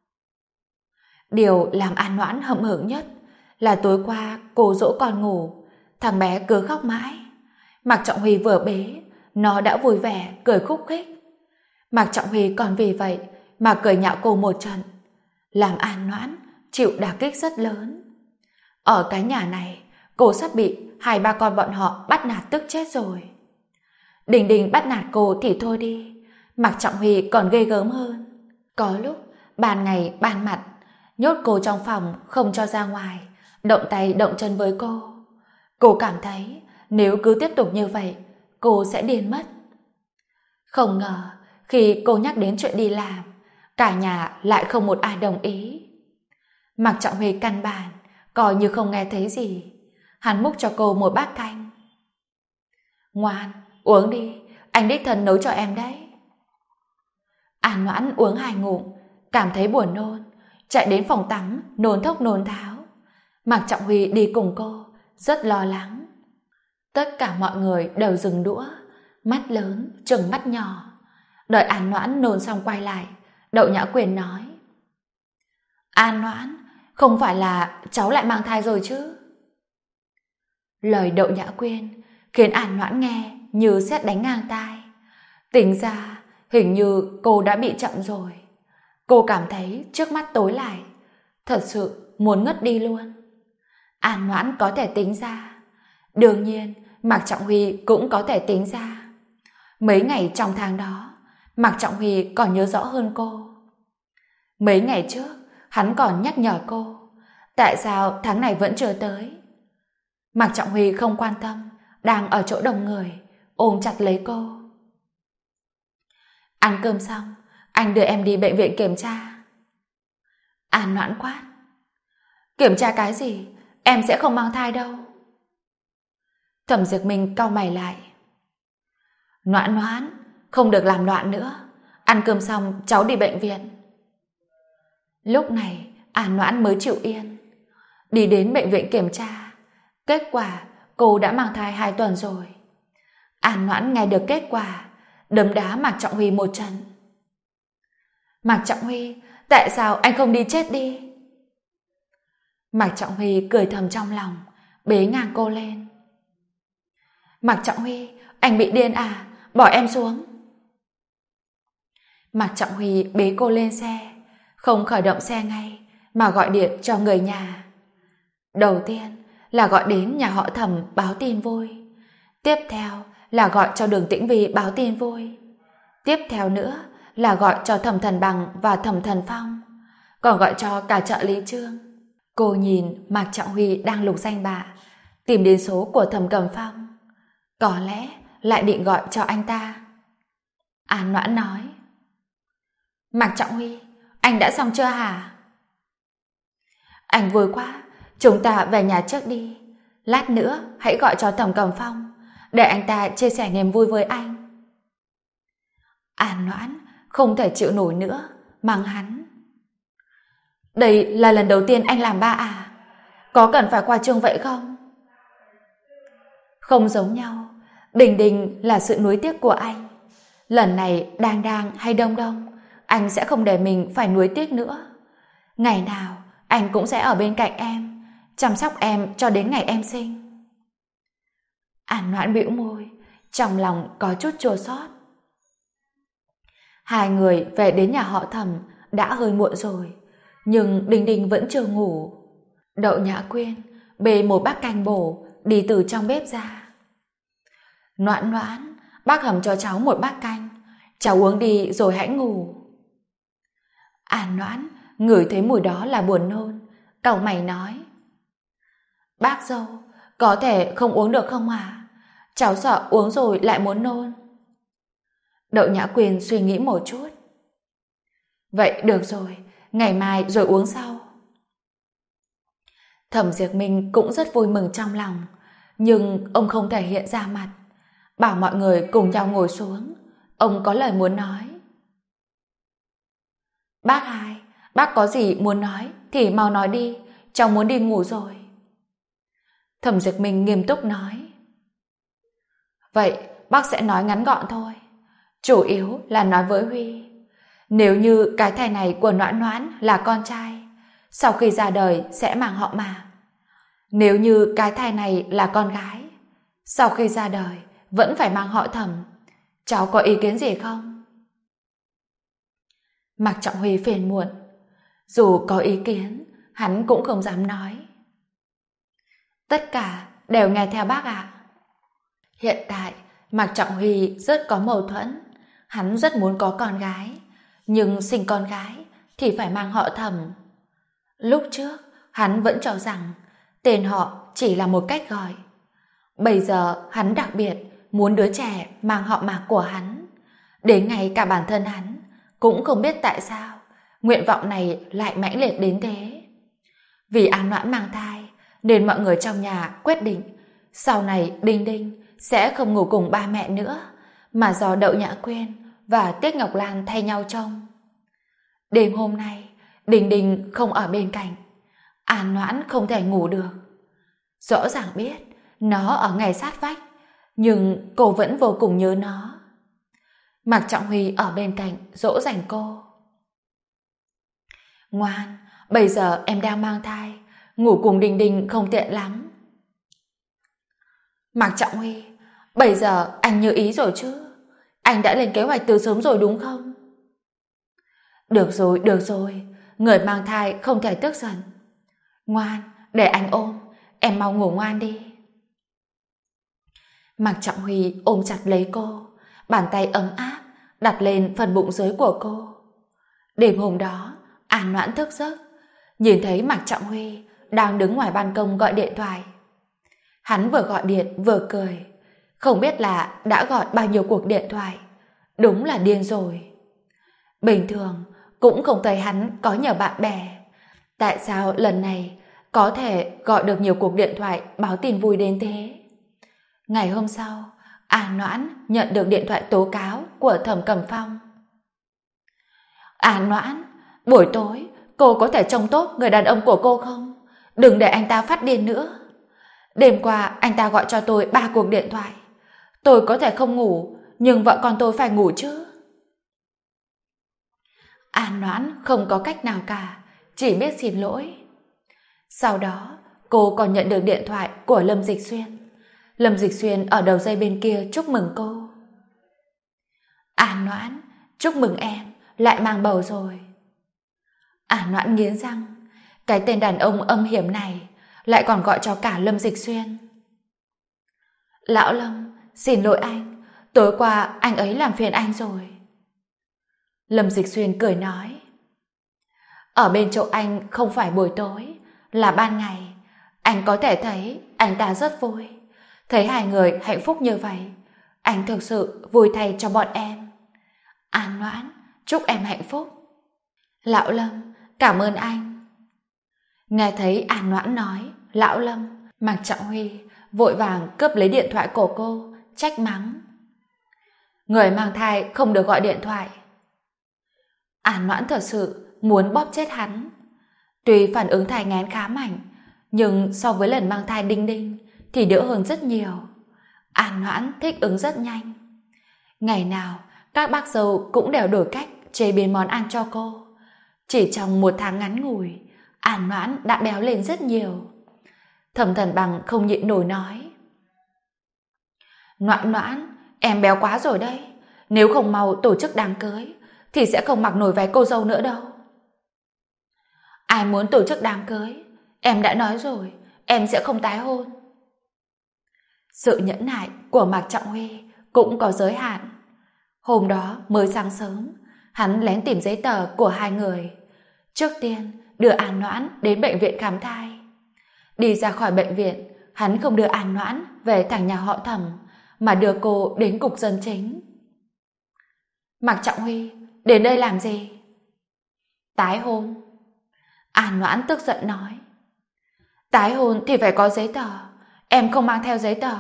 Điều làm An Noãn hậm hực nhất là tối qua cô dỗ con ngủ, thằng bé cứ khóc mãi. Mạc Trọng Huy vừa bế, nó đã vui vẻ cười khúc khích. Mạc Trọng Huy còn vì vậy mà cười nhạo cô một trận, làm An Noãn chịu đả kích rất lớn. Ở cái nhà này, cô sắp bị 2-3 con bọn họ bắt nạt tức chết rồi. Đình Đình bắt nạt cô thì thôi đi, Mạc Trọng Huy còn ghê gớm hơn. Có lúc ban ngày ban mặt nhốt cô trong phòng không cho ra ngoài, động tay động chân với cô. Cô cảm thấy nếu cứ tiếp tục như vậy, cô sẽ điên mất. Không ngờ khi cô nhắc đến chuyện đi làm, cả nhà lại không một ai đồng ý. Mạc Trọng Huy căn bản coi như không nghe thấy gì. Hắn múc cho cô một bát canh. Ngoan, uống đi, anh đích thân nấu cho em đấy. An Noãn uống 2 ngụm, cảm thấy buồn nôn, chạy đến phòng tắm nôn thốc nôn tháo. Mạc Trọng Huy đi cùng cô, rất lo lắng. Tất cả mọi người đều dừng đũa, mắt lớn trừng mắt nhỏ. Đợi An Noãn nôn xong quay lại, Đậu Nhã Quyền nói: An Noãn, không phải là cháu lại mang thai rồi chứ? Lời Đậu Nhã Quyên khiến An Noãn nghe như sét đánh ngang tai. Tính ra hình như cô đã bị chậm rồi. Cô cảm thấy trước mắt tối lại, thật sự muốn ngất đi luôn. An Noãn có thể tính ra, đương nhiên Mạc Trọng Huy cũng có thể tính ra. Mấy ngày trong tháng đó, Mạc Trọng Huy còn nhớ rõ hơn cô. Mấy ngày trước, hắn còn nhắc nhở cô, tại sao tháng này vẫn chưa tới. Mạc Trọng Huy không quan tâm, đang ở chỗ đông người, ôm chặt lấy cô. Ăn cơm xong, anh đưa em đi bệnh viện kiểm tra. An Noãn quát: Kiểm tra cái gì? Em sẽ không mang thai đâu. Thẩm Diệp Minh cau mày lại: Noãn Noãn, không được làm loạn nữa. Ăn cơm xong cháu đi bệnh viện. Lúc này An Noãn mới chịu yên. Đi đến bệnh viện kiểm tra, kết quả cô đã mang thai 2 tuần rồi. An Noãn nghe được kết quả, đấm đá Mạc Trọng Huy một trận. Mạc Trọng Huy, tại sao anh không đi chết đi? Mạc Trọng Huy cười thầm trong lòng, bế ngang cô lên. Mạc Trọng Huy, anh bị điên à? Bỏ em xuống. Mạc Trọng Huy bế cô lên xe, không khởi động xe ngay mà gọi điện cho người nhà. Đầu tiên là gọi đến nhà họ Thẩm báo tin vui, tiếp theo là gọi cho Đường Tĩnh Vi báo tin vui, tiếp theo nữa là gọi cho Thẩm Thần Bằng và Thẩm Thần Phong, còn gọi cho cả trợ lý Trương. Cô nhìn Mạc Trọng Huy đang lục danh bạ, tìm đến số của Thẩm Cẩm Phong, có lẽ lại định gọi cho anh ta. An Noãn nói: Mạc Trọng Huy, anh đã xong chưa hả? Anh vui quá, chúng ta về nhà trước đi. Lát nữa hãy gọi cho Thẩm Cẩm Phong, để anh ta chia sẻ niềm vui với anh. An Noãn không thể chịu nổi nữa, mắng hắn: Đây là lần đầu tiên anh làm ba à? Có cần phải khoa trương vậy không? Không giống nhau. Đình Đình là sự nuối tiếc của anh. Lần này Đang Đang hay Đông Đông, anh sẽ không để mình phải nuối tiếc nữa. Ngày nào anh cũng sẽ ở bên cạnh em, chăm sóc em cho đến ngày em sinh. An Noãn bĩu môi, trong lòng có chút chua xót. Hai người về đến nhà họ Thẩm đã hơi muộn rồi, nhưng Đình Đình vẫn chưa ngủ. Đậu Nhã Quyên bê một bát canh bổ đi từ trong bếp ra. Noãn Noãn, bác hầm cho cháu một bát canh, cháu uống đi rồi hãy ngủ. An Noãn ngửi thấy mùi đó là buồn nôn, cau mày nói: Bác dâu, có thể không uống được không à? Cháu sợ uống rồi lại muốn nôn. Đậu Nhã Quyên suy nghĩ một chút. Vậy được rồi, ngày mai rồi uống sau. Thẩm Diệp Minh cũng rất vui mừng trong lòng, nhưng ông không thể hiện ra mặt. Bảo mọi người cùng nhau ngồi xuống, ông có lời muốn nói. Bác hai, bác có gì muốn nói thì mau nói đi, cháu muốn đi ngủ rồi. Thẩm Diệp Minh nghiêm túc nói. Vậy bác sẽ nói ngắn gọn thôi. Chủ yếu là nói với Huy. Nếu như cái thai này của Noãn Noãn là con trai, sau khi ra đời sẽ mang họ Mạc. Nếu như cái thai này là con gái, sau khi ra đời vẫn phải mang họ Thẩm. Cháu có ý kiến gì không? Mạc Trọng Huy phiền muộn. Dù có ý kiến, hắn cũng không dám nói. Tất cả đều nghe theo bác ạ. Hiện tại, Mạc Trọng Huy rất có mâu thuẫn. Hắn rất muốn có con gái, nhưng sinh con gái thì phải mang họ Thẩm. Lúc trước, hắn vẫn cho rằng tên họ chỉ là một cách gọi. Bây giờ, hắn đặc biệt muốn đứa trẻ mang họ Mạc của hắn. Đến ngay cả bản thân hắn cũng không biết tại sao nguyện vọng này lại mãnh liệt đến thế. Vì An Noãn mang thai, nên mọi người trong nhà quyết định sau này Đinh Đinh sẽ không ngủ cùng ba mẹ nữa, mà do Đậu Nhã Quyên và Tiết Ngọc Lan thay nhau trông. Đêm hôm nay, Đinh Đinh không ở bên cạnh, An Noãn không thể ngủ được. Rõ ràng biết nó ở ngay sát vách, nhưng cô vẫn vô cùng nhớ nó. Mạc Trọng Huy ở bên cạnh dỗ dành cô. Ngoan, bây giờ em đang mang thai, ngủ cùng Đình Đình không tiện lắm. Mạc Trọng Huy, bây giờ anh như ý rồi chứ? Anh đã lên kế hoạch từ sớm rồi đúng không? Được rồi, người mang thai không thể tức giận. Ngoan, để anh ôm, em mau ngủ ngoan đi. Mạc Trọng Huy ôm chặt lấy cô, bàn tay ấm áp đặt lên phần bụng dưới của cô. Đêm hôm đó, An Noãn thức giấc, nhìn thấy Mạc Trọng Huy đang đứng ngoài ban công gọi điện thoại. Hắn vừa gọi điện vừa cười, không biết là đã gọi bao nhiêu cuộc điện thoại. Đúng là điên rồi. Bình thường cũng không thấy hắn có nhiều bạn bè, tại sao lần này có thể gọi được nhiều cuộc điện thoại báo tin vui đến thế? Ngày hôm sau, An Noãn nhận được điện thoại tố cáo của Thẩm Cẩm Phong. An Noãn, buổi tối cô có thể trông tốt người đàn ông của cô không? Đừng để anh ta phát điên nữa. Đêm qua anh ta gọi cho tôi 3 cuộc điện thoại. Tôi có thể không ngủ, nhưng vợ con tôi phải ngủ chứ. An Noãn không có cách nào cả, chỉ biết xin lỗi. Sau đó, cô còn nhận được điện thoại của Lâm Dịch Xuyên. Lâm Dịch Xuyên ở đầu dây bên kia chúc mừng cô. An Noãn, chúc mừng em, lại mang bầu rồi. An Noãn nghiến răng, cái tên đàn ông âm hiểm này lại còn gọi cho cả Lâm Dịch Xuyên. Lão Lâm, xin lỗi anh, tối qua anh ấy làm phiền anh rồi. Lâm Dịch Xuyên cười nói, ở bên chỗ anh không phải buổi tối, là ban ngày. Anh có thể thấy anh ta rất vui. Thấy hai người hạnh phúc như vậy, anh thực sự vui thay cho bọn em. An Noãn, chúc em hạnh phúc. Lão Lâm, cảm ơn anh. Nghe thấy An Noãn nói Lão Lâm, Mạc Trọng Huy vội vàng cướp lấy điện thoại của cô, trách mắng. Người mang thai không được gọi điện thoại. An Noãn thật sự muốn bóp chết hắn. Tuy phản ứng thai nghén khá mạnh, nhưng so với lần mang thai Đinh Đinh thì đỡ hơn rất nhiều. An Noãn thích ứng rất nhanh. Ngày nào, các bác dâu cũng đều đổi cách chế biến món ăn cho cô. Chỉ trong 1 tháng ngắn ngủi, An Noãn đã béo lên rất nhiều. Thẩm Thần Bằng không nhịn nổi nói: Noãn Noãn, em béo quá rồi đấy. Nếu không mau tổ chức đám cưới thì sẽ không mặc nổi váy cô dâu nữa đâu. Ai muốn tổ chức đám cưới? Em đã nói rồi, em sẽ không tái hôn. Sự nhẫn nại của Mạc Trọng Huy cũng có giới hạn. Hôm đó mới sáng sớm, hắn lén tìm giấy tờ của 2 người. Trước tiên đưa An Noãn đến bệnh viện khám thai. Đi ra khỏi bệnh viện, hắn không đưa An Noãn về thẳng nhà họ Thẩm, mà đưa cô đến cục dân chính. Mạc Trọng Huy, đến đây làm gì? Tái hôn. An Noãn tức giận nói: Tái hôn thì phải có giấy tờ, em không mang theo giấy tờ.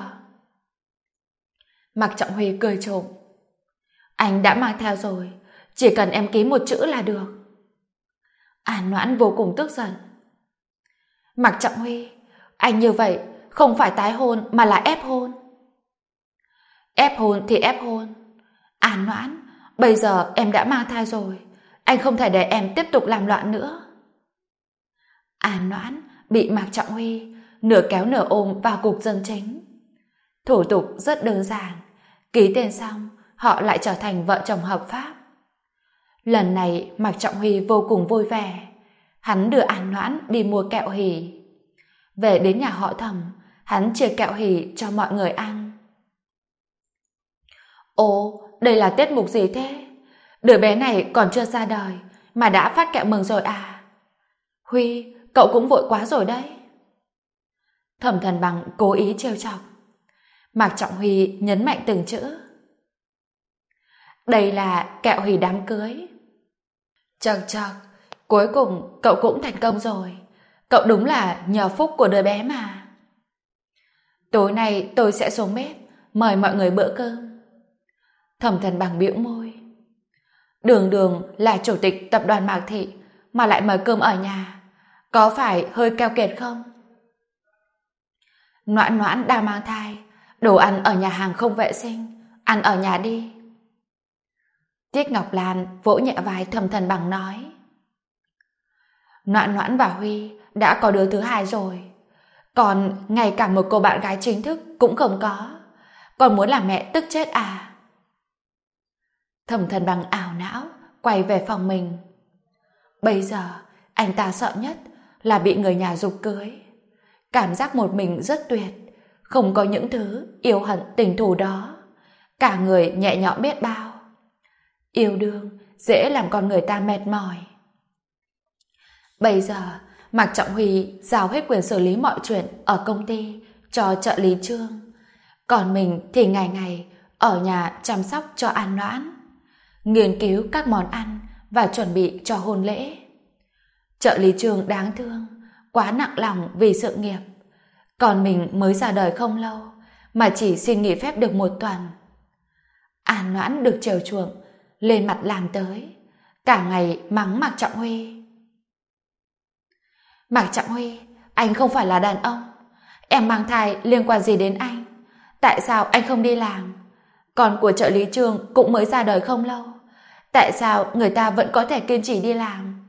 Mạc Trọng Huy cười trộm: Anh đã mang theo rồi, chỉ cần em ký 1 chữ là được. An Noãn vô cùng tức giận: Mạc Trọng Huy, anh như vậy không phải tái hôn mà là ép hôn. Ép hôn thì ép hôn. An Noãn, bây giờ em đã mang thai rồi, anh không thể để em tiếp tục làm loạn nữa. An Noãn bị Mạc Trọng Huy nửa kéo nửa ôm vào cục dân chính. Thủ tục rất đơn giản, ký tên xong họ lại trở thành vợ chồng hợp pháp. Lần này Mạc Trọng Huy vô cùng vui vẻ. Hắn đưa An Noãn đi mua kẹo hỉ. Về đến nhà họ Thẩm, hắn chia kẹo hỉ cho mọi người ăn. Ồ, đây là tiết mục gì thế? Đứa bé này còn chưa ra đời mà đã phát kẹo mừng rồi à? Huy, cậu cũng vội quá rồi đấy. Thẩm Thần Bằng cố ý trêu chọc. Mạc Trọng Huy nhấn mạnh từng chữ. Đây là kẹo hỉ đám cưới. Chật chật, cuối cùng cậu cũng thành công rồi. Cậu đúng là nhờ phúc của đứa bé mà. Tối nay tôi sẽ xuống bếp mời mọi người bữa cơm. Thẩm Thần Bằng bĩu môi. Đường Đường là chủ tịch tập đoàn Mạc Thị mà lại mời cơm ở nhà, có phải hơi keo kiệt không? Noãn Noãn đang mang thai, đồ ăn ở nhà hàng không vệ sinh, ăn ở nhà đi. Tiết Ngọc Lan vỗ nhẹ vai Thẩm Thần Bằng nói. Noãn Noãn và Huy đã có đứa thứ 2 rồi, còn ngay cả một cô bạn gái chính thức cũng không có, còn muốn làm mẹ tức chết à? Thẩm Thần Bằng ảo não quay về phòng mình. Bây giờ anh ta sợ nhất là bị người nhà giục cưới. Cảm giác một mình rất tuyệt, không có những thứ yêu hận tình thù đó, cả người nhẹ nhõm biết bao. Yêu đương dễ làm con người ta mệt mỏi. Bây giờ Mạc Trọng Huy giao hết quyền xử lý mọi chuyện ở công ty cho trợ lý Trương, còn mình thì ngày ngày ở nhà chăm sóc cho An Noãn, nghiên cứu các món ăn và chuẩn bị cho hôn lễ. Trợ lý Trương đáng thương, quá nặng lòng vì sự nghiệp, còn mình mới ra đời không lâu mà chỉ xin nghỉ phép được 1 tuần. An Noãn được chiều chuộng, lên mặt làm tới, cả ngày mắng Mạc Trọng Huy. Mạc Trọng Huy, anh không phải là đàn ông, em mang thai liên quan gì đến anh? Tại sao anh không đi làm? Con của trợ lý Trương cũng mới ra đời không lâu, tại sao người ta vẫn có thể kiên trì đi làm?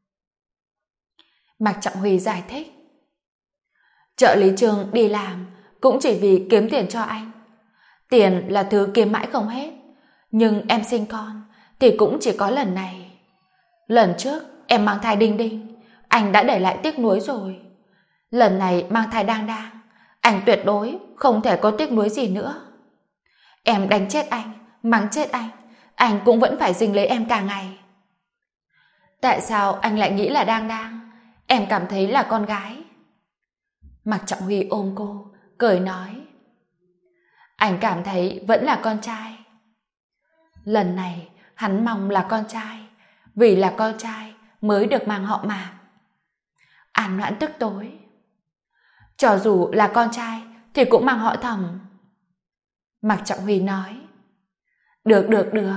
Mạc Trọng Huy giải thích. Trợ lý Trương đi làm cũng chỉ vì kiếm tiền cho anh. Tiền là thứ kiếm mãi không hết, nhưng em sinh con thì cũng chỉ có lần này. Lần trước em mang thai Đinh Đinh, anh đã để lại tiếc nuối rồi. Lần này mang thai Đang Đang, anh tuyệt đối không thể có tiếc nuối gì nữa. Em đánh chết anh, mắng chết anh cũng vẫn phải dính lấy em cả ngày. Tại sao anh lại nghĩ là Đang Đang? Em cảm thấy là con gái. Mạc Trọng Huy ôm cô, cười nói. Anh cảm thấy vẫn là con trai. Lần này hắn mong là con trai, vì là con trai mới được mang họ Mạc. An Noãn tức tối. Cho dù là con trai thì cũng mang họ Thẩm. Mạc Trọng Huy nói. Được,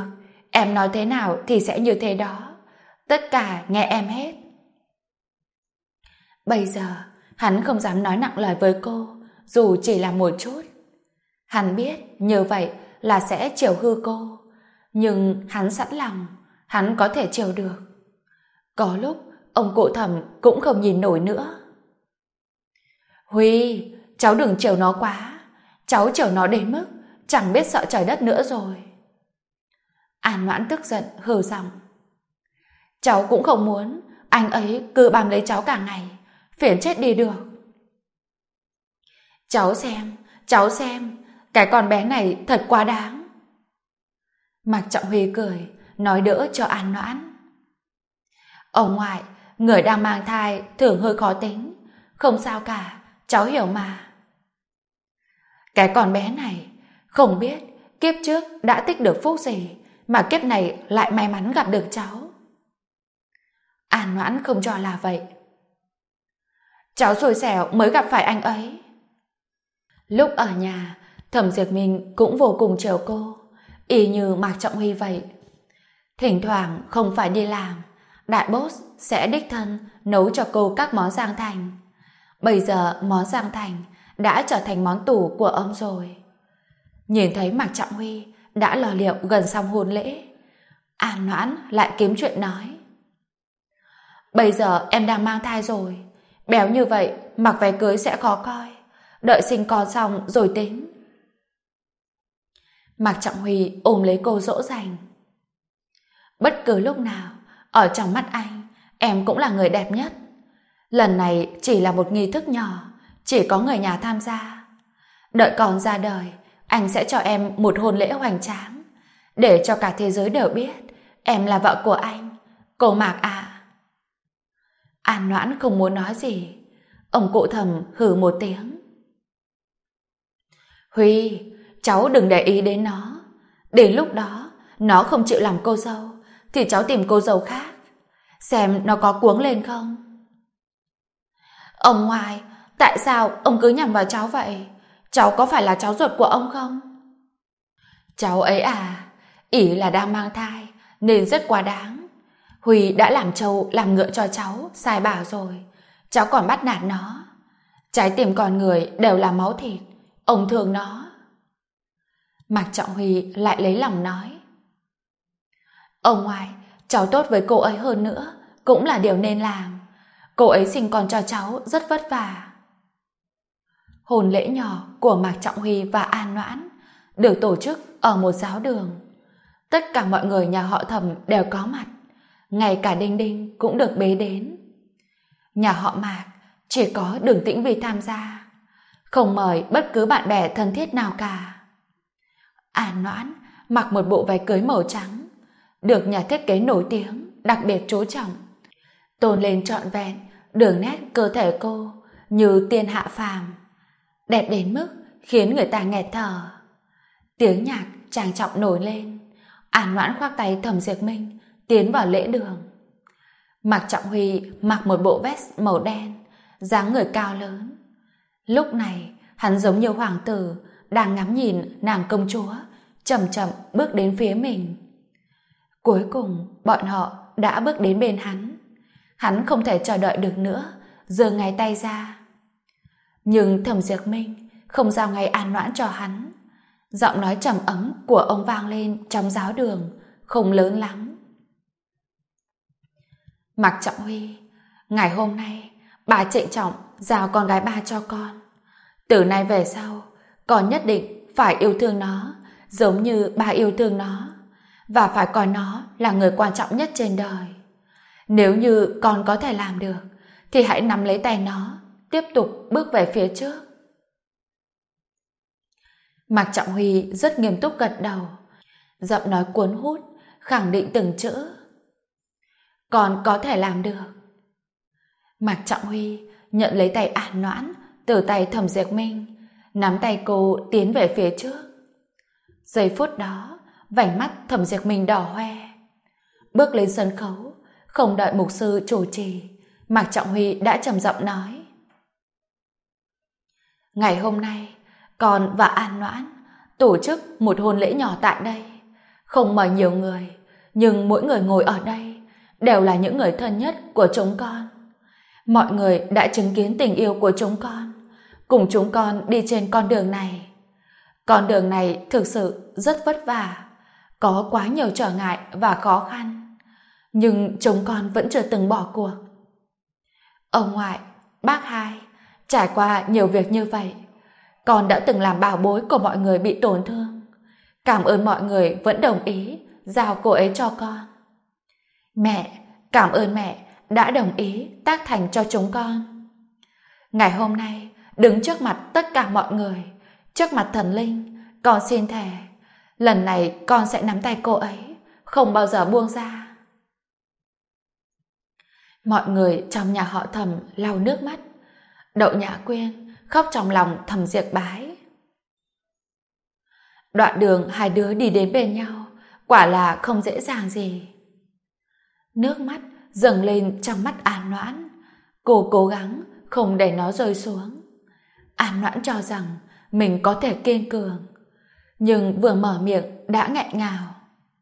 em nói thế nào thì sẽ như thế đó, tất cả nghe em hết. Bây giờ, hắn không dám nói nặng lời với cô, dù chỉ là một chút. Hắn biết như vậy là sẽ chiều hư cô, nhưng hắn sẵn lòng, hắn có thể chiều được. Có lúc, ông cụ Thẩm cũng không nhìn nổi nữa. Huy, cháu đừng chiều nó quá, cháu chiều nó đến mức chẳng biết sợ trời đất nữa rồi. An Noãn tức giận hừ giọng. Cháu cũng không muốn anh ấy cứ bám lấy cháu cả ngày, phiền chết đi được. Cháu xem, cái con bé này thật quá đáng. Mạc Trọng Huy cười, nói đỡ cho An Noãn. Ông ngoại, người đang mang thai thường hơi khó tính, không sao cả, cháu hiểu mà. Cái con bé này, không biết kiếp trước đã tích được phúc gì mà kiếp này lại may mắn gặp được cháu. An Noãn không cho là vậy. Cháu xui xẻo mới gặp phải anh ấy. Lúc ở nhà, Thẩm Diệp Minh cũng vô cùng chiều cô, y như Mạc Trọng Huy vậy. Thỉnh thoảng không phải đi làm, đại boss sẽ đích thân nấu cho cô các món Giang Thành. Bây giờ món Giang Thành đã trở thành món tủ của ông rồi. Nhìn thấy Mạc Trọng Huy đã lo liệu gần xong hôn lễ, An Noãn lại kiếm chuyện nói. Bây giờ em đang mang thai rồi, béo như vậy mặc váy cưới sẽ khó coi, đợi sinh con xong rồi tính. Mạc Trọng Huy ôm lấy cô dỗ dành. Bất cứ lúc nào, ở trong mắt anh, em cũng là người đẹp nhất. Lần này chỉ là một nghi thức nhỏ, chỉ có người nhà tham gia. Đợi con ra đời, anh sẽ cho em một hôn lễ hoành tráng, để cho cả thế giới đều biết em là vợ của anh, cô Mạc ạ. An Noãn không muốn nói gì. Ông cụ Thẩm hừ một tiếng. Huy, cháu đừng để ý đến nó. Đến lúc đó, nó không chịu làm cô dâu, thì cháu tìm cô dâu khác. Xem nó có cuống lên không. Ông ngoại, tại sao ông cứ nhằm vào cháu vậy? Cháu có phải là cháu ruột của ông không? Cháu ấy à, ỷ là đang mang thai, nên rất quá đáng. Huy đã làm trâu làm ngựa cho cháu, sai bảo rồi. Cháu còn bắt nạt nó. Trái tim con người đều là máu thịt, ông thương nó. Mạc Trọng Huy lại lấy lòng nói. Ông ngoại, cháu tốt với cô ấy hơn nữa, cũng là điều nên làm. Cô ấy sinh con cho cháu rất vất vả. Hôn lễ nhỏ của Mạc Trọng Huy và An Noãn được tổ chức ở một giáo đường. Tất cả mọi người nhà họ Thẩm đều có mặt, ngay cả Đinh Đinh cũng được bế đến. Nhà họ Mạc chỉ có Đường Tĩnh Vi tham gia, không mời bất cứ bạn bè thân thiết nào cả. An Noãn mặc một bộ váy cưới màu trắng, được nhà thiết kế nổi tiếng đặc biệt chú trọng, tôn lên trọn vẹn đường nét cơ thể cô như tiên hạ phàm, đẹp đến mức khiến người ta nghẹt thở. Tiếng nhạc trang trọng nổi lên, An Noãn khoác tay Thẩm Diệp Minh tiến vào lễ đường. Mạc Trọng Huy mặc một bộ vest màu đen, dáng người cao lớn. Lúc này hắn giống như hoàng tử đang ngắm nhìn nàng công chúa chậm chậm bước đến phía mình. Cuối cùng bọn họ đã bước đến bên hắn. Hắn không thể chờ đợi được nữa, giơ ngay tay ra. Nhưng Thẩm Diệp Minh không giao ngay An Noãn cho hắn. Giọng nói trầm ấm của ông vang lên trong giáo đường, không lớn lắm. Mạc Trọng Huy, ngày hôm nay bà trịnh trọng giao con gái bà cho con. Từ nay về sau, con nhất định phải yêu thương nó giống như bà yêu thương nó, và phải coi nó là người quan trọng nhất trên đời. Nếu như con có thể làm được, thì hãy nắm lấy tay nó, tiếp tục bước về phía trước. Mạc Trọng Huy rất nghiêm túc gật đầu, giọng nói cuốn hút, khẳng định từng chữ. Con có thể làm được. Mạc Trọng Huy nhận lấy tay An Noãn từ tay Thẩm Diệp Minh, nắm tay cô tiến về phía trước. Giây phút đó, vành mắt Thẩm Diệp Minh đỏ hoe. Bước lên sân khấu, không đợi mục sư chủ trì, Mạc Trọng Huy đã trầm giọng nói. Ngày hôm nay, con và An Noãn tổ chức một hôn lễ nhỏ tại đây. Không mời nhiều người, nhưng mỗi người ngồi ở đây đều là những người thân nhất của chúng con. Mọi người đã chứng kiến tình yêu của chúng con, cùng chúng con đi trên con đường này. Con đường này thực sự rất vất vả, có quá nhiều trở ngại và khó khăn, nhưng chúng con vẫn chưa từng bỏ cuộc. Ông ngoại, bác hai, trải qua nhiều việc như vậy, con đã từng làm bảo bối của mọi người bị tổn thương. Cảm ơn mọi người vẫn đồng ý giao cô ấy cho con. Mẹ, cảm ơn mẹ đã đồng ý tác thành cho chúng con. Ngày hôm nay, đứng trước mặt tất cả mọi người, trước mặt thần linh, con xin thề, lần này con sẽ nắm tay cô ấy, không bao giờ buông ra. Mọi người trong nhà họ Thẩm lau nước mắt. Đậu Nhã Quyên khóc trong lòng thầm diệt bái. Đoạn đường hai đứa đi đến bên nhau quả là không dễ dàng gì. Nước mắt dâng lên trong mắt An Noãn. Cô cố gắng không để nó rơi xuống. An Noãn cho rằng mình có thể kiên cường, nhưng vừa mở miệng đã nghẹn ngào.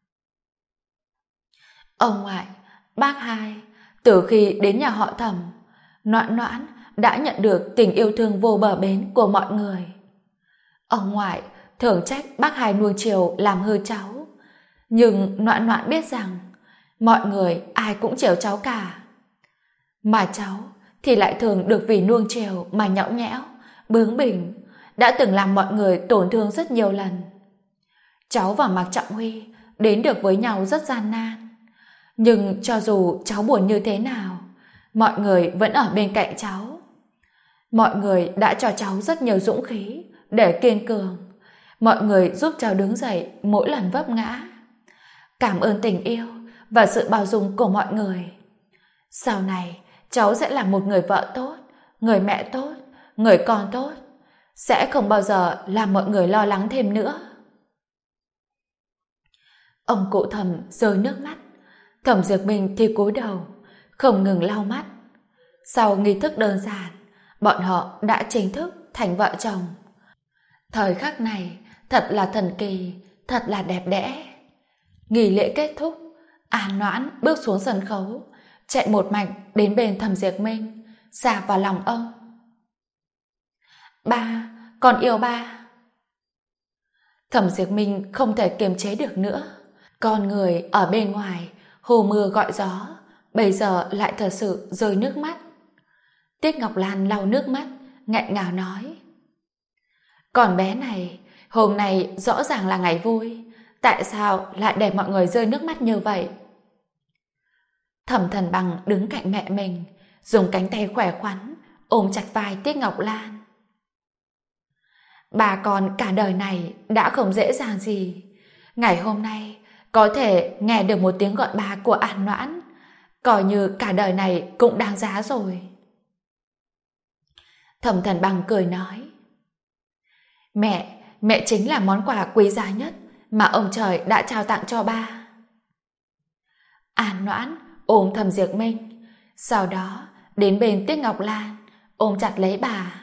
Ông ngoại, bác hai, từ khi đến nhà họ Thẩm, Noãn Noãn đã nhận được tình yêu thương vô bờ bến của mọi người. Ông ngoại thường trách bác hai nuông chiều làm hư cháu, nhưng Noãn Noãn biết rằng mọi người ai cũng chiều cháu cả. Mà cháu thì lại thường được vì nuông chiều mà nhõng nhẽo, bướng bỉnh, đã từng làm mọi người tổn thương rất nhiều lần. Cháu và Mạc Trọng Huy đến được với nhau rất gian nan, nhưng cho dù cháu buồn như thế nào, mọi người vẫn ở bên cạnh cháu. Mọi người đã cho cháu rất nhiều dũng khí để kiên cường. Mọi người giúp cháu đứng dậy mỗi lần vấp ngã. Cảm ơn tình yêu và sự bao dung của mọi người. Sau này, cháu sẽ là một người vợ tốt, người mẹ tốt, người con tốt. Sẽ không bao giờ làm mọi người lo lắng thêm nữa. Ông cụ Thẩm rơi nước mắt. Thẩm Diệp Minh thì cúi đầu, không ngừng lau mắt. Sau nghi thức đơn giản, bọn họ đã chính thức thành vợ chồng. Thời khắc này thật là thần kỳ, thật là đẹp đẽ. Nghi lễ kết thúc, An Noãn bước xuống sân khấu, chạy một mạch đến bên Thẩm Diệp Minh, xà vào lòng ông. Ba, con yêu ba. Thẩm Diệp Minh không thể kiềm chế được nữa. Con người ở bên ngoài hồ mưa gọi gió, bây giờ lại thật sự rơi nước mắt. Tiết Ngọc Lan lau nước mắt, nghẹn ngào nói: Con bé này, hôm nay rõ ràng là ngày vui, tại sao lại để mọi người rơi nước mắt như vậy? Thẩm Thần Bằng đứng cạnh mẹ mình, dùng cánh tay khỏe khoắn ôm chặt vai Tiết Ngọc Lan. Bà con cả đời này đã không dễ dàng gì. Ngày hôm nay có thể nghe được một tiếng gọi bà của An Noãn, coi như cả đời này cũng đáng giá rồi. Thẩm Thần Bằng cười nói: Mẹ chính là món quà quý giá nhất mà ông trời đã trao tặng cho ba. An Noãn ôm Thẩm Diệp Minh, sau đó đến bên Tiết Ngọc Lan ôm chặt lấy bà.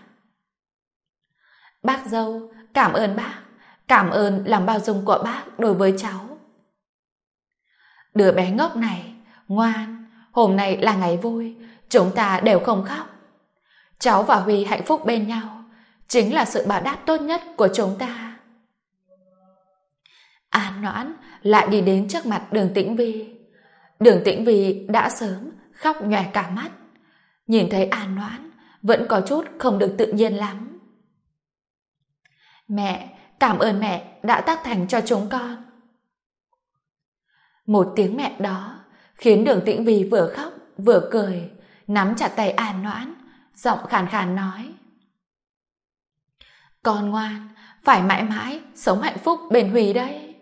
Bác dâu, cảm ơn bác, cảm ơn lòng bao dung của bác đối với cháu. Đứa bé ngốc này, ngoan, hôm nay là ngày vui, chúng ta đều không khóc. Cháu và Huy hạnh phúc bên nhau, chính là sự báo đáp tốt nhất của chúng ta. An Noãn lại đi đến trước mặt Đường Tĩnh Vi. Đường Tĩnh Vi đã sớm khóc nhòe cả mắt. Nhìn thấy An Noãn vẫn có chút không được tự nhiên lắm. Mẹ, cảm ơn mẹ đã tác thành cho chúng con. Một tiếng mẹ đó khiến Đường Tĩnh Vi vừa khóc vừa cười, nắm chặt tay An Noãn, giọng khàn khàn nói: Con ngoan, phải mãi mãi sống hạnh phúc bên Huy đấy.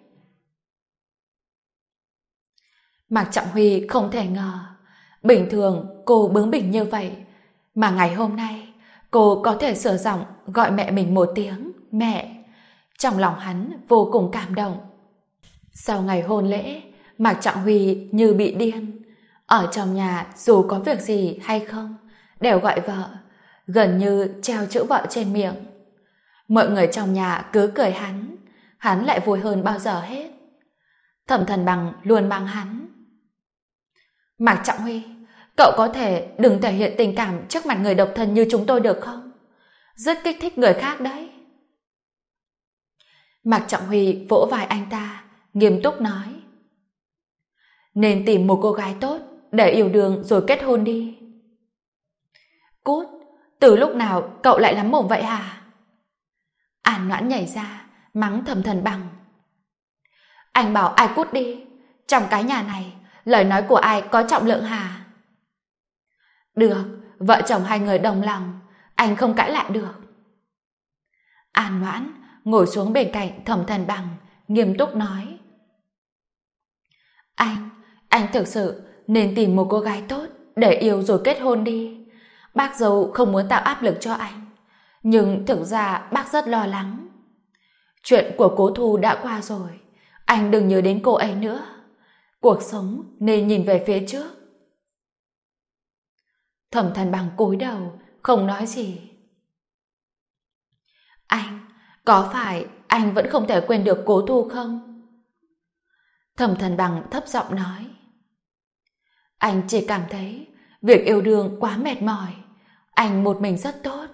Mạc Trọng Huy không thể ngờ, bình thường cô bướng bỉnh như vậy, mà ngày hôm nay cô có thể sửa giọng gọi mẹ mình một tiếng mẹ. Trong lòng hắn vô cùng cảm động. Sau ngày hôn lễ, Mạc Trọng Huy như bị điên. Ở trong nhà dù có việc gì hay không, đều gọi vợ, gần như treo chữ vợ trên miệng. Mọi người trong nhà cứ cười hắn lại vui hơn bao giờ hết. Thẩm Thần Bằng luôn mang hắn: Mạc Trọng Huy, cậu có thể đừng thể hiện tình cảm trước mặt người độc thân như chúng tôi được không? Rất kích thích người khác đấy. Mạc Trọng Huy vỗ vai anh ta, nghiêm túc nói. Nên tìm một cô gái tốt để yêu đương rồi kết hôn đi. Cút, từ lúc nào cậu lại lắm mồm vậy hả? An Noãn nhảy ra, mắng Thẩm Thần Bằng. Anh bảo ai cút đi, trong cái nhà này, lời nói của ai có trọng lượng hả? Được, vợ chồng hai người đồng lòng, anh không cãi lại được. An Noãn ngồi xuống bên cạnh Thẩm Thần Bằng, nghiêm túc nói. Anh thực sự nên tìm một cô gái tốt để yêu rồi kết hôn đi. Bác dâu không muốn tạo áp lực cho anh, nhưng thực ra bác rất lo lắng. Chuyện của Cố Thu đã qua rồi, anh đừng nhớ đến cô ấy nữa. Cuộc sống nên nhìn về phía trước. Thẩm Thần Bằng cúi đầu, không nói gì. Có phải anh vẫn không thể quên được Cố Thu không? Thẩm Thần Bằng thấp giọng nói. Anh chỉ cảm thấy việc yêu đương quá mệt mỏi, anh một mình rất tốt.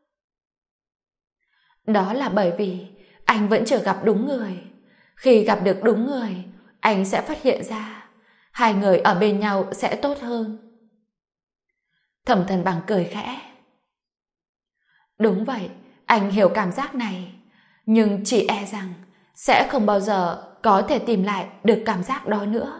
Đó là bởi vì anh vẫn chưa gặp đúng người. Khi gặp được đúng người, anh sẽ phát hiện ra hai người ở bên nhau sẽ tốt hơn. Thẩm Thần Bằng cười khẽ. Đúng vậy, anh hiểu cảm giác này, nhưng chỉ e rằng sẽ không bao giờ có thể tìm lại được cảm giác đó nữa.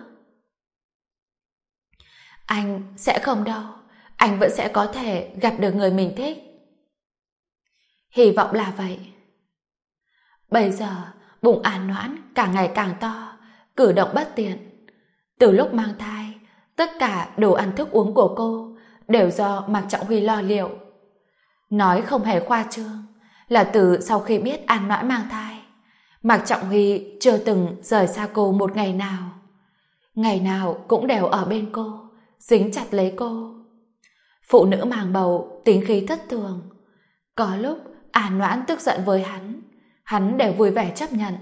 Anh sẽ không đâu, anh vẫn sẽ có thể gặp được người mình thích. Hy vọng là vậy. Bây giờ, bụng An Noãn càng ngày càng to, cử động bất tiện. Từ lúc mang thai, tất cả đồ ăn thức uống của cô đều do Mạc Trọng Huy lo liệu. Nói không hề khoa trương, là từ sau khi biết An Noãn mang thai, Mạc Trọng Huy chưa từng rời xa cô một ngày nào. Ngày nào cũng đều ở bên cô, dính chặt lấy cô. Phụ nữ mang bầu tính khí thất thường. Có lúc An Noãn tức giận với hắn đều vui vẻ chấp nhận.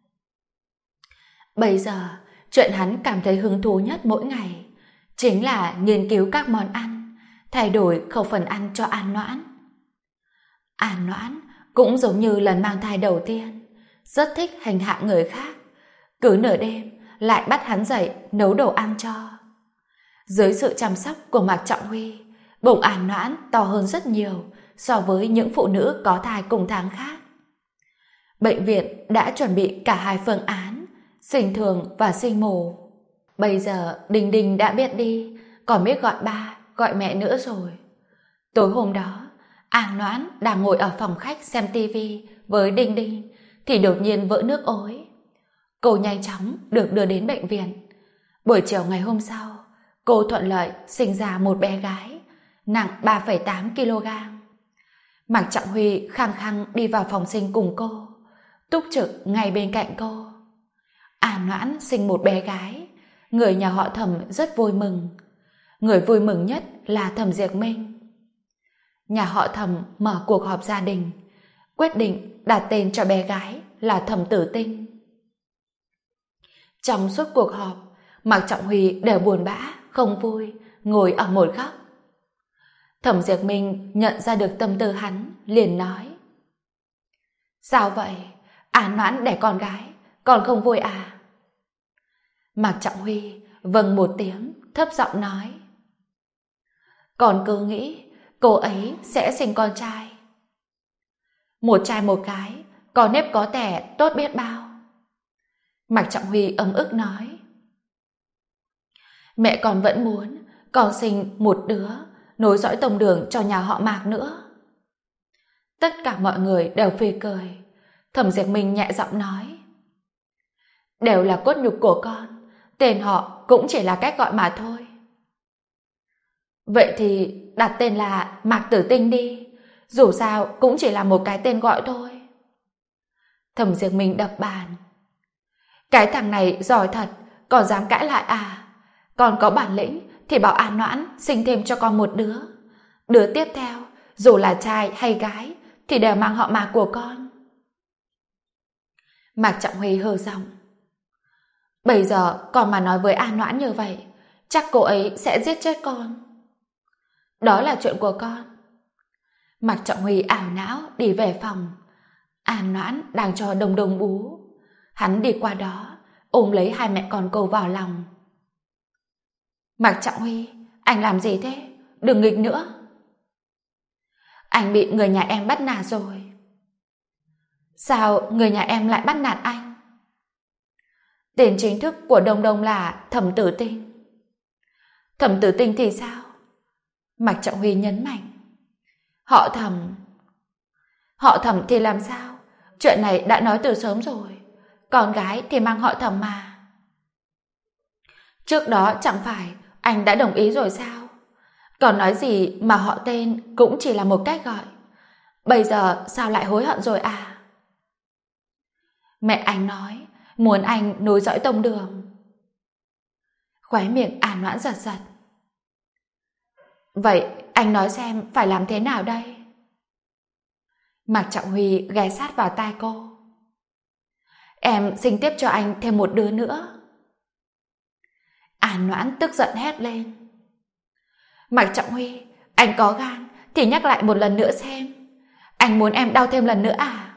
Bây giờ, chuyện hắn cảm thấy hứng thú nhất mỗi ngày chính là nghiên cứu các món ăn, thay đổi khẩu phần ăn cho An Noãn. An Noãn cũng giống như lần mang thai đầu tiên, rất thích hành hạ người khác. Cứ nửa đêm lại bắt hắn dậy nấu đồ ăn cho. Dưới sự chăm sóc của Mạc Trọng Huy, bụng An Noãn to hơn rất nhiều so với những phụ nữ có thai cùng tháng khác. Bệnh viện đã chuẩn bị cả hai phương án, sinh thường và sinh mổ. Bây giờ Đình Đình đã biết đi, còn biết gọi ba, gọi mẹ nữa rồi. Tối hôm đó, An Noãn đang ngồi ở phòng khách xem tivi với Đinh Đinh thì đột nhiên vỡ nước ối. Cô nhanh chóng được đưa đến bệnh viện. Buổi chiều ngày hôm sau, cô thuận lợi sinh ra một bé gái nặng 3,8 kg. Mạc Trọng Huy khăng khăng đi vào phòng sinh cùng cô, túc trực ngay bên cạnh cô. An Noãn sinh một bé gái, người nhà họ Thẩm rất vui mừng. Người vui mừng nhất là Thẩm Diệp Minh. Nhà họ Thẩm mở cuộc họp gia đình, quyết định đặt tên cho bé gái là Thẩm Tử Tinh. Trong suốt cuộc họp, Mạc Trọng Huy đều buồn bã, không vui, ngồi ở một góc. Thẩm Diệp Minh nhận ra được tâm tư hắn, liền nói. Sao vậy? An Noãn đẻ con gái, còn không vui à? Mạc Trọng Huy vâng một tiếng, thấp giọng nói. Còn cứ nghĩ cô ấy sẽ sinh con trai. Một trai một gái, có nếp có tẻ tốt biết bao. Mạc Trọng Huy ấm ức nói. Mẹ con vẫn muốn con sinh một đứa nối dõi tông đường cho nhà họ Mạc nữa. Tất cả mọi người đều phì cười. Thẩm Diệp Minh nhẹ giọng nói. Đều là cốt nhục của con, tên họ cũng chỉ là cách gọi mà thôi. Vậy thì đặt tên là Mạc Tử Tinh đi, dù sao cũng chỉ là một cái tên gọi thôi. Thẩm Diệp Minh đập bàn. Cái thằng này giỏi thật, còn dám cãi lại à? Con có bản lĩnh thì bảo An Noãn sinh thêm cho con một đứa. Đứa tiếp theo, dù là trai hay gái, thì đều mang họ Mạc của con. Mạc Trọng Huy hờ giọng. Bây giờ con mà nói với An Noãn như vậy, chắc cô ấy sẽ giết chết con. Đó là chuyện của con. Mạc Trọng Huy ảo não đi về phòng. An Noãn đang cho Đông Đông bú. Hắn đi qua đó, ôm lấy hai mẹ con cô vào lòng. Mạc Trọng Huy, anh làm gì thế? Đừng nghịch nữa. Anh bị người nhà em bắt nạt rồi. Sao người nhà em lại bắt nạt anh? Tên chính thức của Đông Đông là Thẩm Tử Tinh. Thẩm Tử Tinh thì sao? Mạc Trọng Huy nhấn mạnh. Họ Thẩm thì làm sao? Chuyện này đã nói từ sớm rồi. Con gái thì mang họ Thẩm mà. Trước đó chẳng phải anh đã đồng ý rồi sao? Còn nói gì mà họ tên cũng chỉ là một cách gọi. Bây giờ sao lại hối hận rồi à? Mẹ anh nói muốn anh nối dõi tông đường. Khóe miệng An Noãn giật giật. Vậy anh nói xem phải làm thế nào đây? Mạc Trọng Huy ghé sát vào tai cô. Em sinh tiếp cho anh thêm một đứa nữa. An Noãn tức giận hét lên. Mạc Trọng Huy, anh có gan thì nhắc lại một lần nữa xem. Anh muốn em đau thêm lần nữa à?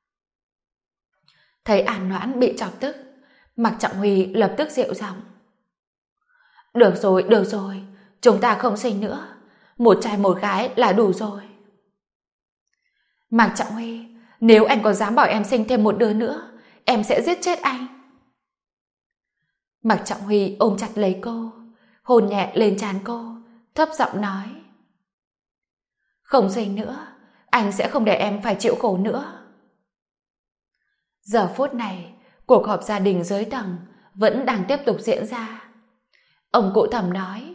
Thấy An Noãn bị chọc tức, Mạc Trọng Huy lập tức dịu giọng. Được rồi, chúng ta không sinh nữa. Một trai một gái là đủ rồi. Mạc Trọng Huy, nếu anh có dám bảo em sinh thêm một đứa nữa, em sẽ giết chết anh. Mạc Trọng Huy ôm chặt lấy cô, hôn nhẹ lên trán cô, thấp giọng nói. Không sinh nữa, anh sẽ không để em phải chịu khổ nữa. Giờ phút này, cuộc họp gia đình dưới tầng vẫn đang tiếp tục diễn ra. Ông cụ Thẩm nói.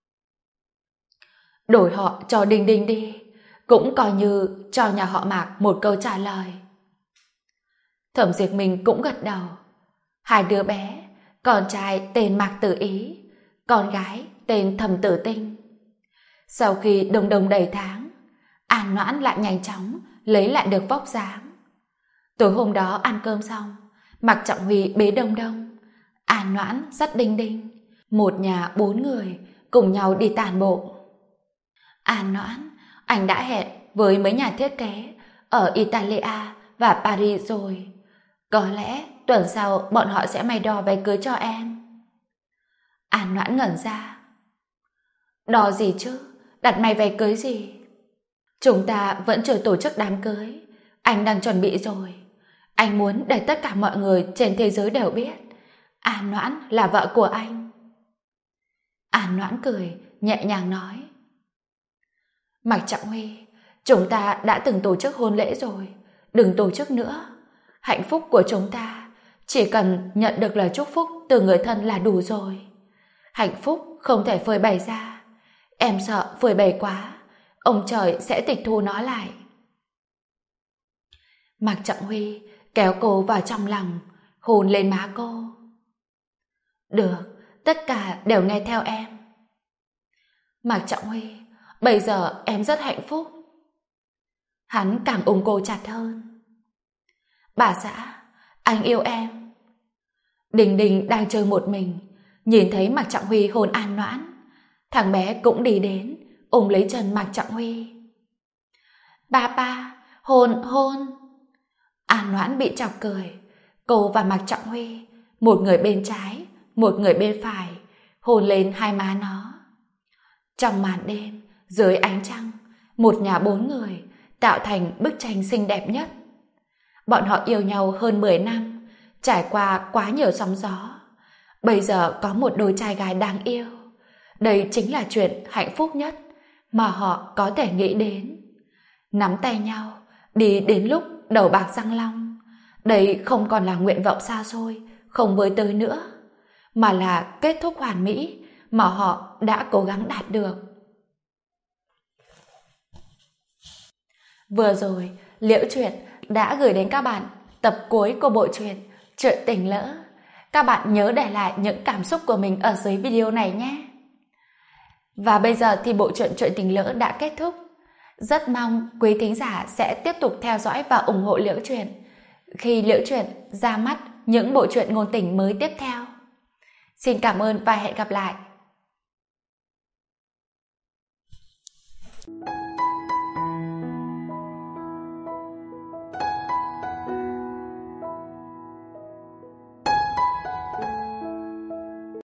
Đổi họ cho Đinh Đinh đi, cũng coi như cho nhà họ Mạc một câu trả lời. Thẩm Diệt Minh cũng gật đầu. Hai đứa bé, con trai tên Mạc Tử Ý, con gái tên Thẩm Tử Tinh. Sau khi Đông Đông đầy tháng, An Noãn lại nhanh chóng lấy lại được vóc dáng. Tối hôm đó ăn cơm xong, Mạc Trọng Huy bế Đông Đông, An Noãn dắt Đinh Đinh, một nhà 4 người cùng nhau đi tản bộ. An Noãn, anh đã hẹn với mấy nhà thiết kế ở Italia và Paris rồi. Có lẽ tuần sau bọn họ sẽ may đo váy cưới cho em. An Noãn ngẩn ra. Đo gì chứ? Đặt may váy cưới gì? Chúng ta vẫn chưa tổ chức đám cưới. Anh đang chuẩn bị rồi. Anh muốn để tất cả mọi người trên thế giới đều biết An Noãn là vợ của anh. An Noãn cười, nhẹ nhàng nói. Mạc Trọng Huy, chúng ta đã từng tổ chức hôn lễ rồi, đừng tổ chức nữa. Hạnh phúc của chúng ta chỉ cần nhận được lời chúc phúc từ người thân là đủ rồi. Hạnh phúc không thể phơi bày ra. Em sợ phơi bày quá, ông trời sẽ tịch thu nó lại. Mạc Trọng Huy kéo cô vào trong lòng, hôn lên má cô. Được, tất cả đều nghe theo em. Mạc Trọng Huy, bây giờ em rất hạnh phúc. Hắn càng ôm cô chặt hơn. Bà xã, anh yêu em. Đình Đình đang chơi một mình, nhìn thấy Mạc Trọng Huy hôn An Noãn. Thằng bé cũng đi đến, ôm lấy chân Mạc Trọng Huy. Ba, hôn. An Noãn bị chọc cười. Cô và Mạc Trọng Huy, một người bên trái, một người bên phải, hôn lên hai má nó. Trong màn đêm, dưới ánh trăng, một nhà 4 người tạo thành bức tranh xinh đẹp nhất. Bọn họ yêu nhau hơn 10 năm, trải qua quá nhiều sóng gió. Bây giờ có một đôi trai gái đáng yêu. Đây chính là chuyện hạnh phúc nhất mà họ có thể nghĩ đến. Nắm tay nhau, đi đến lúc đầu bạc răng long. Đây không còn là nguyện vọng xa xôi, không với tới nữa, mà là kết thúc hoàn mỹ mà họ đã cố gắng đạt được. Vừa rồi, Liễu Truyện đã gửi đến các bạn tập cuối của bộ truyện Chuyện Tình Lỡ. Các bạn nhớ để lại những cảm xúc của mình ở dưới video này nhé. Và bây giờ thì bộ truyện Chuyện Tình Lỡ đã kết thúc. Rất mong quý thính giả sẽ tiếp tục theo dõi và ủng hộ Liễu Truyện khi Liễu Truyện ra mắt những bộ truyện ngôn tình mới tiếp theo. Xin cảm ơn và hẹn gặp lại.